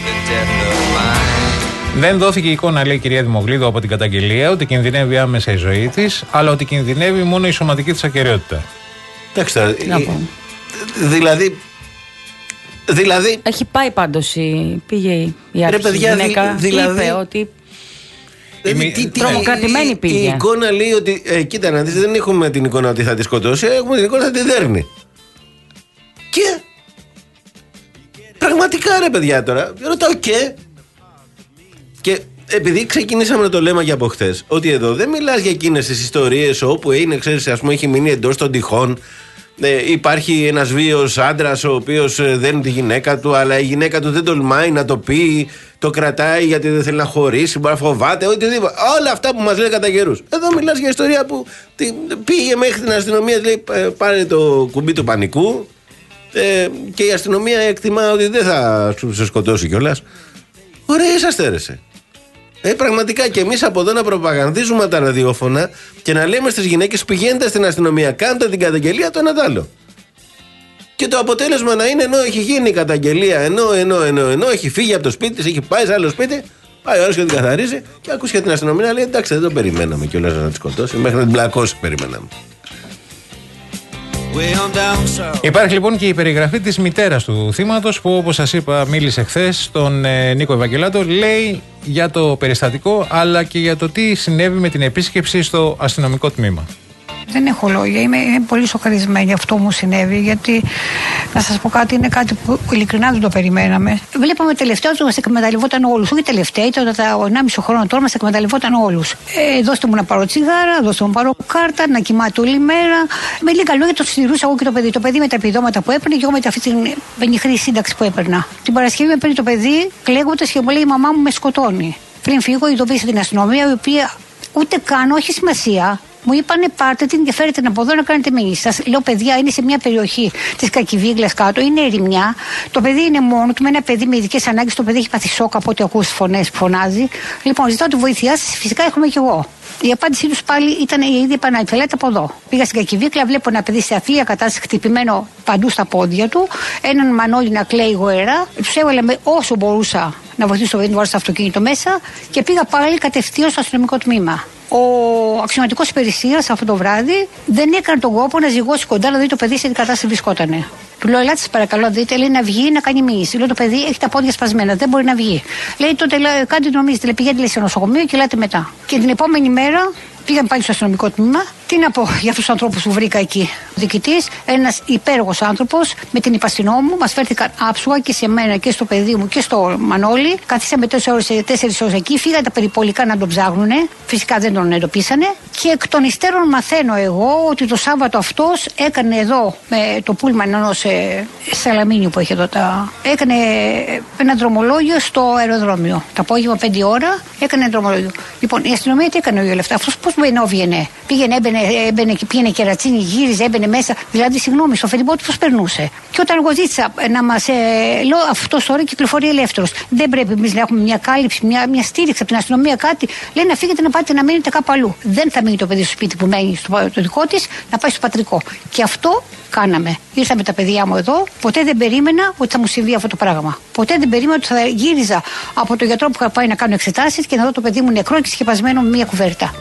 Δεν δόθηκε εικόνα, λέει η κυρία Δημογλίδου, από την καταγγελία ότι κινδυνεύει άμεσα η ζωή της, αλλά ότι κινδυνεύει μόνο η σωματική της ακεραιότητα. Εντάξει τώρα. Δηλαδή. Δηλαδή. Έχει πάει πάντως η, πήγε η, η αρχή γυναίκα, δηλαδή, είπε ότι. Δηλαδή, τι, τι, τρομοκρατημένη πήγε. Η, η εικόνα λέει ότι. Ε, κοίτα να δεις, δεν έχουμε την εικόνα ότι θα τη σκοτώσει, έχουμε την εικόνα ότι θα τη δέρνει. Και. Πραγματικά ρε παιδιά τώρα. Ρωτάω και. Και επειδή ξεκινήσαμε να το λέμε και από χθες, ότι εδώ δεν μιλάς για εκείνες τις ιστορίες όπου είναι, ξέρεις, ας πούμε, έχει μείνει εντός των τυχών. Ε, υπάρχει ένας βίος άντρας ο οποίος ε, δένει τη γυναίκα του, αλλά η γυναίκα του δεν τολμάει να το πει, το κρατάει γιατί δεν θέλει να χωρίσει, μπορεί να φοβάται, οτιδήποτε. Όλα αυτά που μας λέει κατά καιρούς. Εδώ μιλάς για ιστορία που τι, πήγε μέχρι την αστυνομία, λέει πάρε το κουμπί του πανικού ε, και η αστυνομία εκτιμά ότι δεν θα σε σκοτώσει κιόλας. Ωραία είσαστε ρε. Ε, πραγματικά και εμείς από εδώ να προπαγανδίζουμε τα ραδιόφωνα και να λέμε στις γυναίκες πηγαίνετε στην αστυνομία, κάντε την καταγγελία, το ένα τ' άλλο. Και το αποτέλεσμα να είναι, ενώ έχει γίνει η καταγγελία, ενώ, ενώ, ενώ, ενώ έχει φύγει από το σπίτι της, έχει πάει σε άλλο σπίτι, πάει ο άλλος και την καθαρίζει και ακούς και την αστυνομία να λέει εντάξει, δεν το περιμέναμε κιόλας να τη σκοτώσει, μέχρι να την πλακώσει περιμέναμε. Υπάρχει λοιπόν και η περιγραφή της μητέρας του θύματος που, όπως σας είπα, μίλησε χθες στον ε, Νίκο Ευαγγελάτο. Λέει για το περιστατικό αλλά και για το τι συνέβη με την επίσκεψη στο αστυνομικό τμήμα. Δεν έχω λόγια. Είμαι, είμαι πολύ σοκαρισμένη αυτό μου συνέβη. Γιατί να σας πω κάτι, είναι κάτι που ειλικρινά δεν το περιμέναμε. Βλέπαμε τελευταία ότι μας εκμεταλλευόταν όλους. Όχι τελευταία, ήταν τα ενάμιση χρόνο τώρα μας εκμεταλλευόταν όλους. Ε, δώστε μου να πάρω τσιγάρα, δώστε μου να πάρω κάρτα, να κοιμάται όλη μέρα. Με λίγα λόγια το συντηρούσα εγώ και το παιδί. Το παιδί με τα επιδόματα που έπαιρνε και εγώ με αυτή την πενιχρή σύνταξη που έπαιρνα. Την Παρασκευή με παίρνει το παιδί κλαίγοντας και μου λέει η μαμά μου με σκοτώνει. Πριν φύγω, ειδοποίησα την αστυνομία, η οποία ούτε καν, όχι σημασία. Μου είπανε πάρτε την και φέρετε την από εδώ να κάνετε μήνυση. Σας λέω, παιδιά, είναι σε μια περιοχή της Κακιβίγλας κάτω, είναι ερημιά. Το παιδί είναι μόνο του, με ένα παιδί με ειδικές ανάγκες. Το παιδί έχει πάθει σοκ από ό,τι ακούς φωνές που φωνάζει. Λοιπόν, ζητάω τη βοήθειά σας. Φυσικά έχουμε κι εγώ. Η απάντησή τους πάλι ήταν η ίδια επανάληψη. Λέτε από εδώ. Πήγα στην Κακιβίκλα, βλέπω ένα παιδί σε αθλία κατάσταση χτυπημένο παντού στα πόδια του. Έναν μανόλι να κλαίει γοερά. Τους έβαλα με όσο μπορούσα να βοηθήσω το παιδί μου στο αυτοκίνητο μέσα και πήγα πάλι κατευθείαν στο αστυνομικό τμήμα. Ο αξιωματικός υπηρεσίας αυτό το βράδυ δεν έκανε τον κόπο να ζυγώσει κοντά να δει το παιδί σε τι κατάσταση βρισκότανε. Του λέω, ελάτε σας παρακαλώ, δείτε, λέει να βγει να κάνει μήνυση. Λέω, το παιδί έχει τα πόδια σπασμένα, δεν μπορεί να βγει. Λέει, τότε κάντε νομίζετε, λέει, πηγαίνετε σε νοσοκομείο και ελάτε μετά. Και την επόμενη μέρα πήγαμε πάλι στο αστυνομικό τμήμα. Τι να πω για αυτούς τους ανθρώπους που βρήκα εκεί. Ο διοικητής, ένας υπέργος άνθρωπος, με την υπαστηνό μου, μας φέρθηκαν άψογα και σε μένα και στο παιδί μου και στο Μανώλη. Καθίσαμε τέσσερις ώρες εκεί, φύγανε τα περιπολικά να τον ψάχνουνε. Φυσικά δεν τον εντοπίσανε. Και εκ των υστέρων μαθαίνω εγώ ότι το Σάββατο αυτός έκανε εδώ με το πούλμαν ενός ε, Σαλαμίνιου που έχει εδώ τα. Έκανε ένα δρομολόγιο στο αεροδρόμιο. Το απόγευμα πέντε ώρα έκανε ένα δρομολόγιο. Λοιπόν, η αστυνομία τι έκανε όλα αυτά. Αυτός πώς μπαινε, όβγαινε. Πήγαινε, έμπαινε, έμπαινε και πήγαινε κερατσίνη, γύριζε, έμπαινε μέσα. Δηλαδή, συγγνώμη, στο φερρυπότη πώς περνούσε. Και όταν εγώ ζήτησα να μας. Ε, λέω, αυτός τώρα κυκλοφορεί ελεύθερος. Δεν πρέπει εμείς να έχουμε μια κάλυψη, μια, μια στήριξη από την αστυνομία, κάτι. Λέει να φύγετε να πάτε να μείνετε κάπου αλλού. Δεν θα μείνει το παιδί στο σπίτι που μένει στο το δικό της, να πάει στο πατρικό. Και αυτό κάναμε. Ήρθα με τα παιδιά μου εδώ. Ποτέ δεν περίμενα ότι θα μου συμβεί αυτό το πράγμα. Ποτέ δεν περίμενα ότι θα γύριζα από το γιατρό που είχα πάει να κάνω εξετάσεις και να δω το παιδί μου νεκρό και σκεπασμένο με μια κουβέρτα.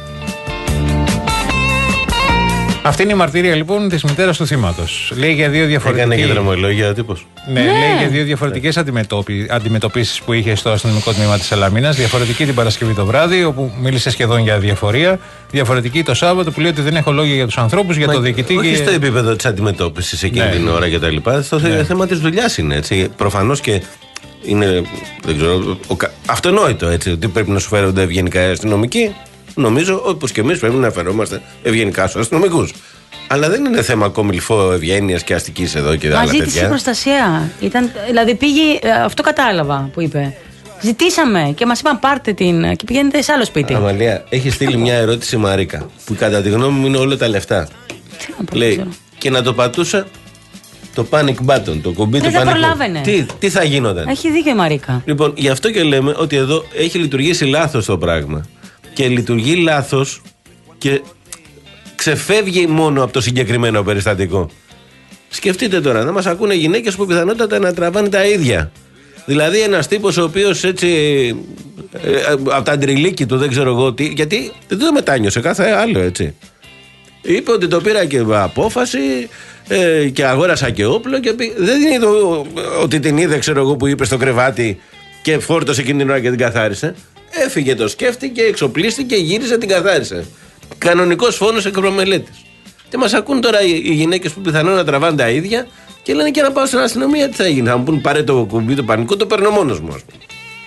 Αυτή είναι η μαρτυρία λοιπόν της μητέρας του θύματος. Λέει για δύο διαφορετικές. Έκανε και δρομολόγια ο τύπος. Ναι, ναι, λέει για δύο διαφορετικές αντιμετωπι... αντιμετωπίσεις που είχε στο αστυνομικό τμήμα της Σαλαμίνας. Διαφορετική την Παρασκευή το βράδυ, όπου μίλησε σχεδόν για διαφορία. Διαφορετική το Σάββατο που λέει ότι δεν έχω λόγια για τους ανθρώπους, για Μα, το διοικητή. Όχι και... στο επίπεδο της αντιμετώπισης εκείνη ναι, την ώρα κτλ. Στο ναι. θέμα της δουλειάς είναι έτσι. Προφανώς και είναι. Δεν ξέρω, ο, αυτονόητο έτσι. Ότι πρέπει να σου φέρονται ευγενικά οι αστυνομικοί. Νομίζω όπως και εμείς πρέπει να φερόμαστε ευγενικά στους αστυνομικούς. Αλλά δεν είναι θέμα κομιλφό ευγένειας και αστικής εδώ και άλλα τέτοια. Μα ζήτησε προστασία. Ήταν, δηλαδή πήγε, αυτό κατάλαβα που είπε. Ζητήσαμε και μας είπαν πάρτε την και πηγαίνετε σε άλλο σπίτι. Αμαλία, έχει στείλει μια ερώτηση η Μαρίκα που κατά τη γνώμη μου είναι όλα τα λεφτά. Λέει και να το πατούσα το panic button, το κουμπί δεν του πανικού. Τι, τι θα γίνονταν. Έχει δίκιο η Μαρίκα. Λοιπόν, γι' αυτό και λέμε ότι εδώ έχει λειτουργήσει λάθος το πράγμα. Και λειτουργεί λάθος και ξεφεύγει μόνο από το συγκεκριμένο περιστατικό. Σκεφτείτε τώρα, να μας ακούνε γυναίκες που πιθανότατα να τραβάνε τα ίδια. Δηλαδή ένας τύπος ο οποίος έτσι ε, ε, από τα αντριλίκη του δεν ξέρω εγώ τι, γιατί δεν το μετάνιωσε κάθε άλλο έτσι. Είπε ότι το πήρα και απόφαση ε, και αγόρασα και όπλο και πή, δεν είναι το, ότι την είδε ξέρω εγώ που είπε στο κρεβάτι και φόρτωσε εκείνη την ώρα και την καθάρισε. Έφυγε, το σκέφτηκε, εξοπλίστηκε, γύρισε, την καθάρισε. Κανονικός φόνος εκπρομελέτης. Και μας ακούν τώρα οι, οι γυναίκες που πιθανόν να τραβάνε τα ίδια και λένε και να πάω στην αστυνομία τι θα γίνει. Θα μου πούν πάρε το κουμπί του πανικού, το παίρνω μόνος μου. Ας πούμε.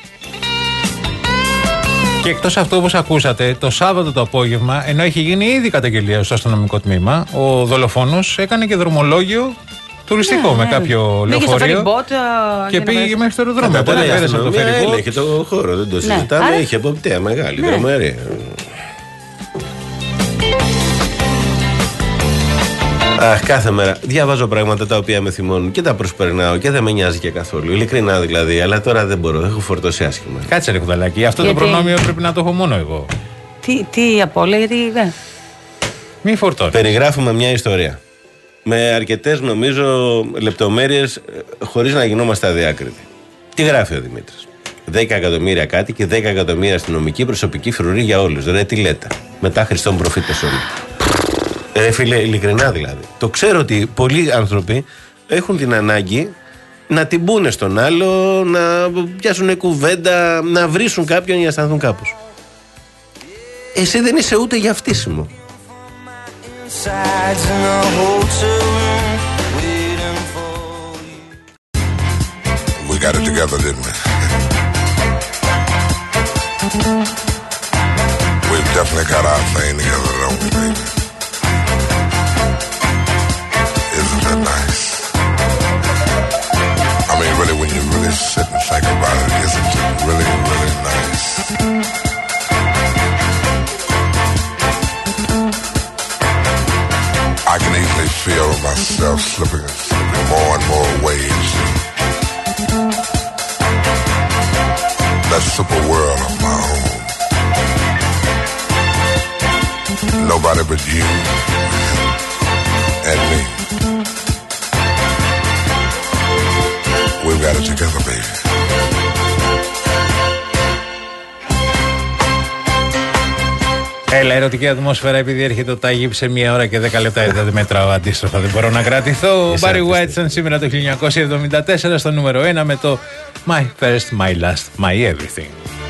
Και εκτός αυτού, όπως ακούσατε, το Σάββατο το απόγευμα, ενώ έχει γίνει ήδη καταγγελία στο αστυνομικό τμήμα, ο δολοφόνος έκανε και δρομολόγιο τουριστικό ναι, με ναι. κάποιο λεωφορείο. Και πήγε μέχρι το αεροδρόμιο. Οπότε πέρασε από το φεριμπότ. Έλεγε το χώρο, δεν το συζητάμε. Ναι. Είχε εποπτεία μεγάλη, ναι. δρομερή. Αχ, κάθε μέρα διαβάζω πράγματα τα οποία με θυμώνουν και τα προσπερνάω και δεν με νοιάζει και καθόλου. Ειλικρινά δηλαδή, αλλά τώρα δεν μπορώ, έχω φορτώσει άσχημα. Κάτσε ρε κουταλάκι, αυτό γιατί... το προνόμιο πρέπει να το έχω μόνο εγώ. Τι, τι απ' όλα, γιατί δεν. Μη φορτώνεις. Περιγράφουμε μια ιστορία. Με αρκετές νομίζω λεπτομέρειες χωρίς να γινόμαστε αδιάκριτοι. Τι γράφει ο Δημήτρης. δέκα εκατομμύρια κάτι και δέκα εκατομμύρια αστυνομική προσωπική φρουρή για όλους. Ρε τι λέτε. Μετά Χριστόν προφήτες όλοι. Ρε φίλε, ειλικρινά δηλαδή. Το ξέρω ότι πολλοί άνθρωποι έχουν την ανάγκη να την πούνε στον άλλο, να πιάσουν κουβέντα, να βρίσουν κάποιον για να αισθανθούν κάπως. Εσύ δεν είσαι ούτε για φτύσιμο. We got it together, didn't we? We've definitely got our thing together, don't we, baby? Isn't that nice? I mean, really, when you really sit and think about it, isn't it really, really nice? super world of my own. Nobody but you and me. We've got it together, baby. Έλα, ερωτική ατμόσφαιρα, επειδή έρχεται το τάγι σε μία ώρα και δέκα λεπτά, δεν μετράω αντίστροφα, δεν μπορώ να κρατηθώ. Ο Barry White ήταν σήμερα το χίλια εννιακόσια εβδομήντα τέσσερα στο νούμερο ένα με το My First, My Last, My Everything.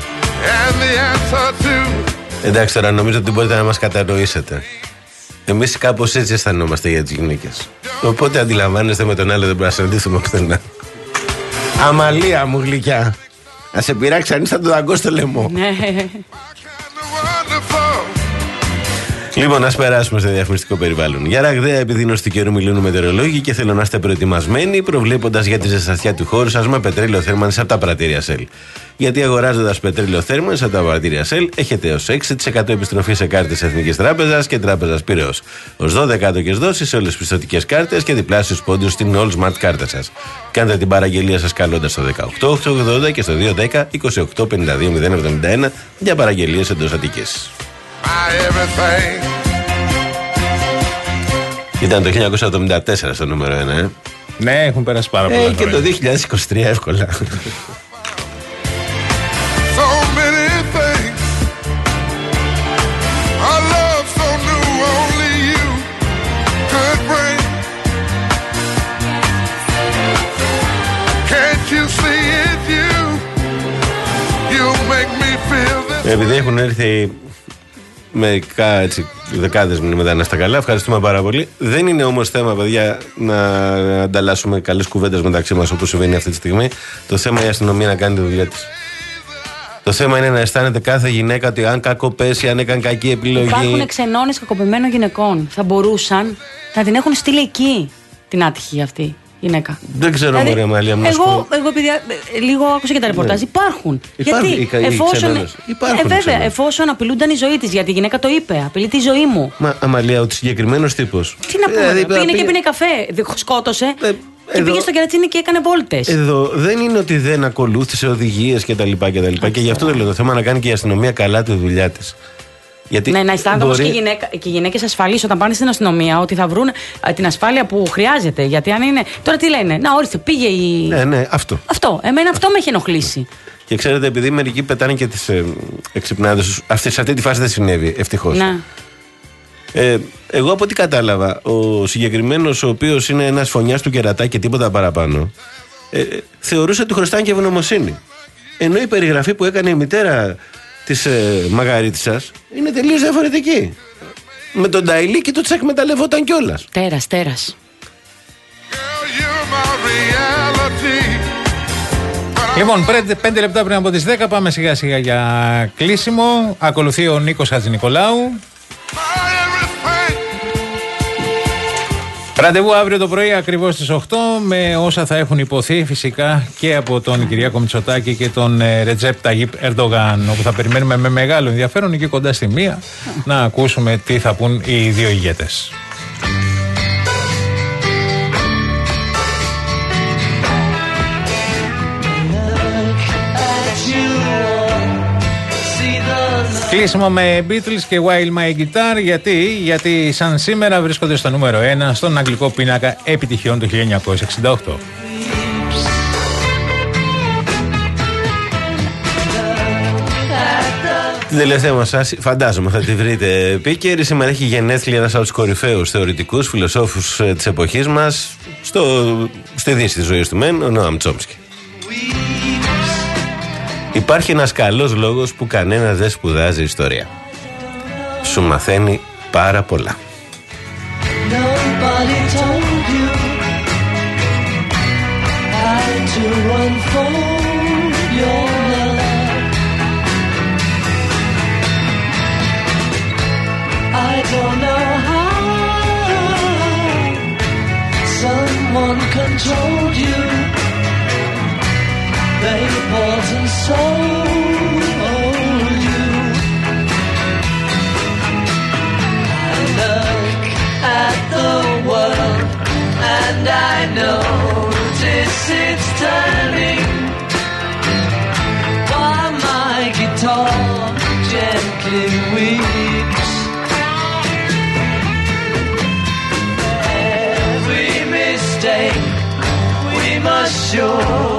Εντάξει, τώρα νομίζω ότι μπορείτε να μας κατανοήσετε. Εμείς κάπως έτσι αισθανόμαστε για τις γυναίκες. Οπότε αντιλαμβάνεστε, με τον άλλο δεν μπορούμε να συναντήσουμε πουθενά. Αμαλία μου γλυκιά. Να σε πειράξει, αν είσαι θα το δαγκώ στο λαιμό. Λοιπόν, ας περάσουμε στο διαφημιστικό περιβάλλον. Για ραγδαία επιδείνωση του καιρού μιλούν οι μετεωρολόγοι και θέλω να είστε προετοιμασμένοι, προβλέποντας για τη ζεστασιά του χώρου σας με πετρέλαιο θέρμανσης από τα πρατήρια Shell. Γιατί αγοράζοντας πετρέλαιο θέρμανσης από τα πρατήρια Shell έχετε έως έξι τοις εκατό επιστροφή σε κάρτες Εθνικής Τράπεζας και Τράπεζας Πειραιώς. Ως δώδεκα άτοκες δόσεις σε όλες τις πιστωτικές κάρτες και διπλάσιους πόντους στην All Smart κάρτα σας. Κάντε την παραγγελία σας καλώντας στο δεκαοκτώ οκτακόσια ογδόντα και στο δύο δέκα είκοσι οκτώ πενήντα δύο μηδέν εβδομήντα ένα για παραγγελίες εντός Αττικής. Ήταν το χίλια εννιακόσια εβδομήντα τέσσερα στο νούμερο ένα, ε. Ναι, έχουν περάσει πάρα πολλά. Ε, και το δύο χιλιάδες είκοσι τρία εύκολα. Επειδή έχουν έρθει μερικά έτσι, δεκάδες μηνύματα να στα καλά, ευχαριστούμε πάρα πολύ. Δεν είναι όμως θέμα, παιδιά, να ανταλλάσσουμε καλές κουβέντες μεταξύ μας όπως συμβαίνει αυτή τη στιγμή. Το θέμα η αστυνομία να κάνει τη δουλειά της. Το θέμα είναι να αισθάνεται κάθε γυναίκα ότι αν κακοπέσει, αν έκανε κακή επιλογή. Υπάρχουν ξενώνες κακοποιημένων γυναικών. Θα μπορούσαν να την έχουν στείλει εκεί την άτυχη αυτή γυναίκα. Δεν ξέρω, δηλαδή, μωρέ Μαλία, μου εγώ, εγώ επειδή λίγο άκουσα και τα ρεπορτάζ, ναι. Υπάρχουν. Υπάρχει, γιατί οι, οι εφόσον, υπάρχουν, ε, βέβαια, εφόσον απειλούνταν η ζωή της, γιατί η γυναίκα το είπε, απειλεί τη ζωή μου. Μα Αμαλία, ο συγκεκριμένος τύπος. Τι να πούμε, δηλαδή, πήγαινε πήγε... και πίνε καφέ, σκότωσε. Ε, Και εδώ, πήγε στο κερατσίνι και έκανε βόλτες. Εδώ δεν είναι ότι δεν ακολούθησε οδηγίες κτλ. Και, και γι' αυτό το λέω. Το θέμα να κάνει και η αστυνομία καλά τη δουλειά της. Γιατί ναι, να αισθάνονται όμως μπορεί... και οι γυναίκες ασφαλείς όταν πάνε στην αστυνομία ότι θα βρουν την ασφάλεια που χρειάζεται. Γιατί αν είναι. Τώρα τι λένε, να ορίστε, πήγε η. Ναι, ναι, αυτό. Αυτό. Εμένα αυτό με έχει ενοχλήσει. Και ξέρετε, επειδή μερικοί πετάνε και τις ε, εξυπνάδες τους, αυτή, σε αυτή τη φάση δεν συνέβη, ευτυχώς. Ναι. Ε, εγώ από ό,τι κατάλαβα, ο συγκεκριμένος, ο οποίος είναι ένας φωνιάς του κερατά και τίποτα παραπάνω, ε, θεωρούσε ότι χρωστάνε και ευγνωμοσύνη. Ενώ η περιγραφή που έκανε η μητέρα της ε, Μαγαρίτισσας είναι τελείως διαφορετική. Με τον Νταϊλίκη το τσεκ εκμεταλλευόταν κιόλας. Τέρας, τέρας. Λοιπόν, πέντε λεπτά πριν από τις δέκα πάμε σιγά σιγά για κλείσιμο. Ακολουθεί ο Νίκος Χατζηνικολάου. Ραντεβού αύριο το πρωί ακριβώς στις οκτώ με όσα θα έχουν υποθεί φυσικά και από τον Κυριάκο Μητσοτάκη και τον Ρετζέπ Ταγίπ Ερντογάν, όπου θα περιμένουμε με μεγάλο ενδιαφέρον εκεί κοντά στη μία να ακούσουμε τι θα πούν οι δύο ηγέτες. Κλείσιμο με Beatles και While My Guitar. Γιατί, γιατί σαν σήμερα βρίσκονται στο νούμερο ένα στον αγγλικό πίνακα επιτυχιών του χίλια εννιακόσια εξήντα οκτώ. Την τελευταία μας άση, φαντάζομαι θα τη βρείτε επίκαιρη. Σήμερα έχει γενέθλια ένας από τους κορυφαίους θεωρητικούς φιλοσόφους της εποχής μας, στο, στη δύση της ζωής του μεν, ο Νόαμ Τσόμσκι. Υπάρχει ένας καλός λόγος που κανένας δεν σπουδάζει ιστορία. Σου μαθαίνει πάρα πολλά. They bought and sold you. I look at the world and I notice it's turning. While my yours.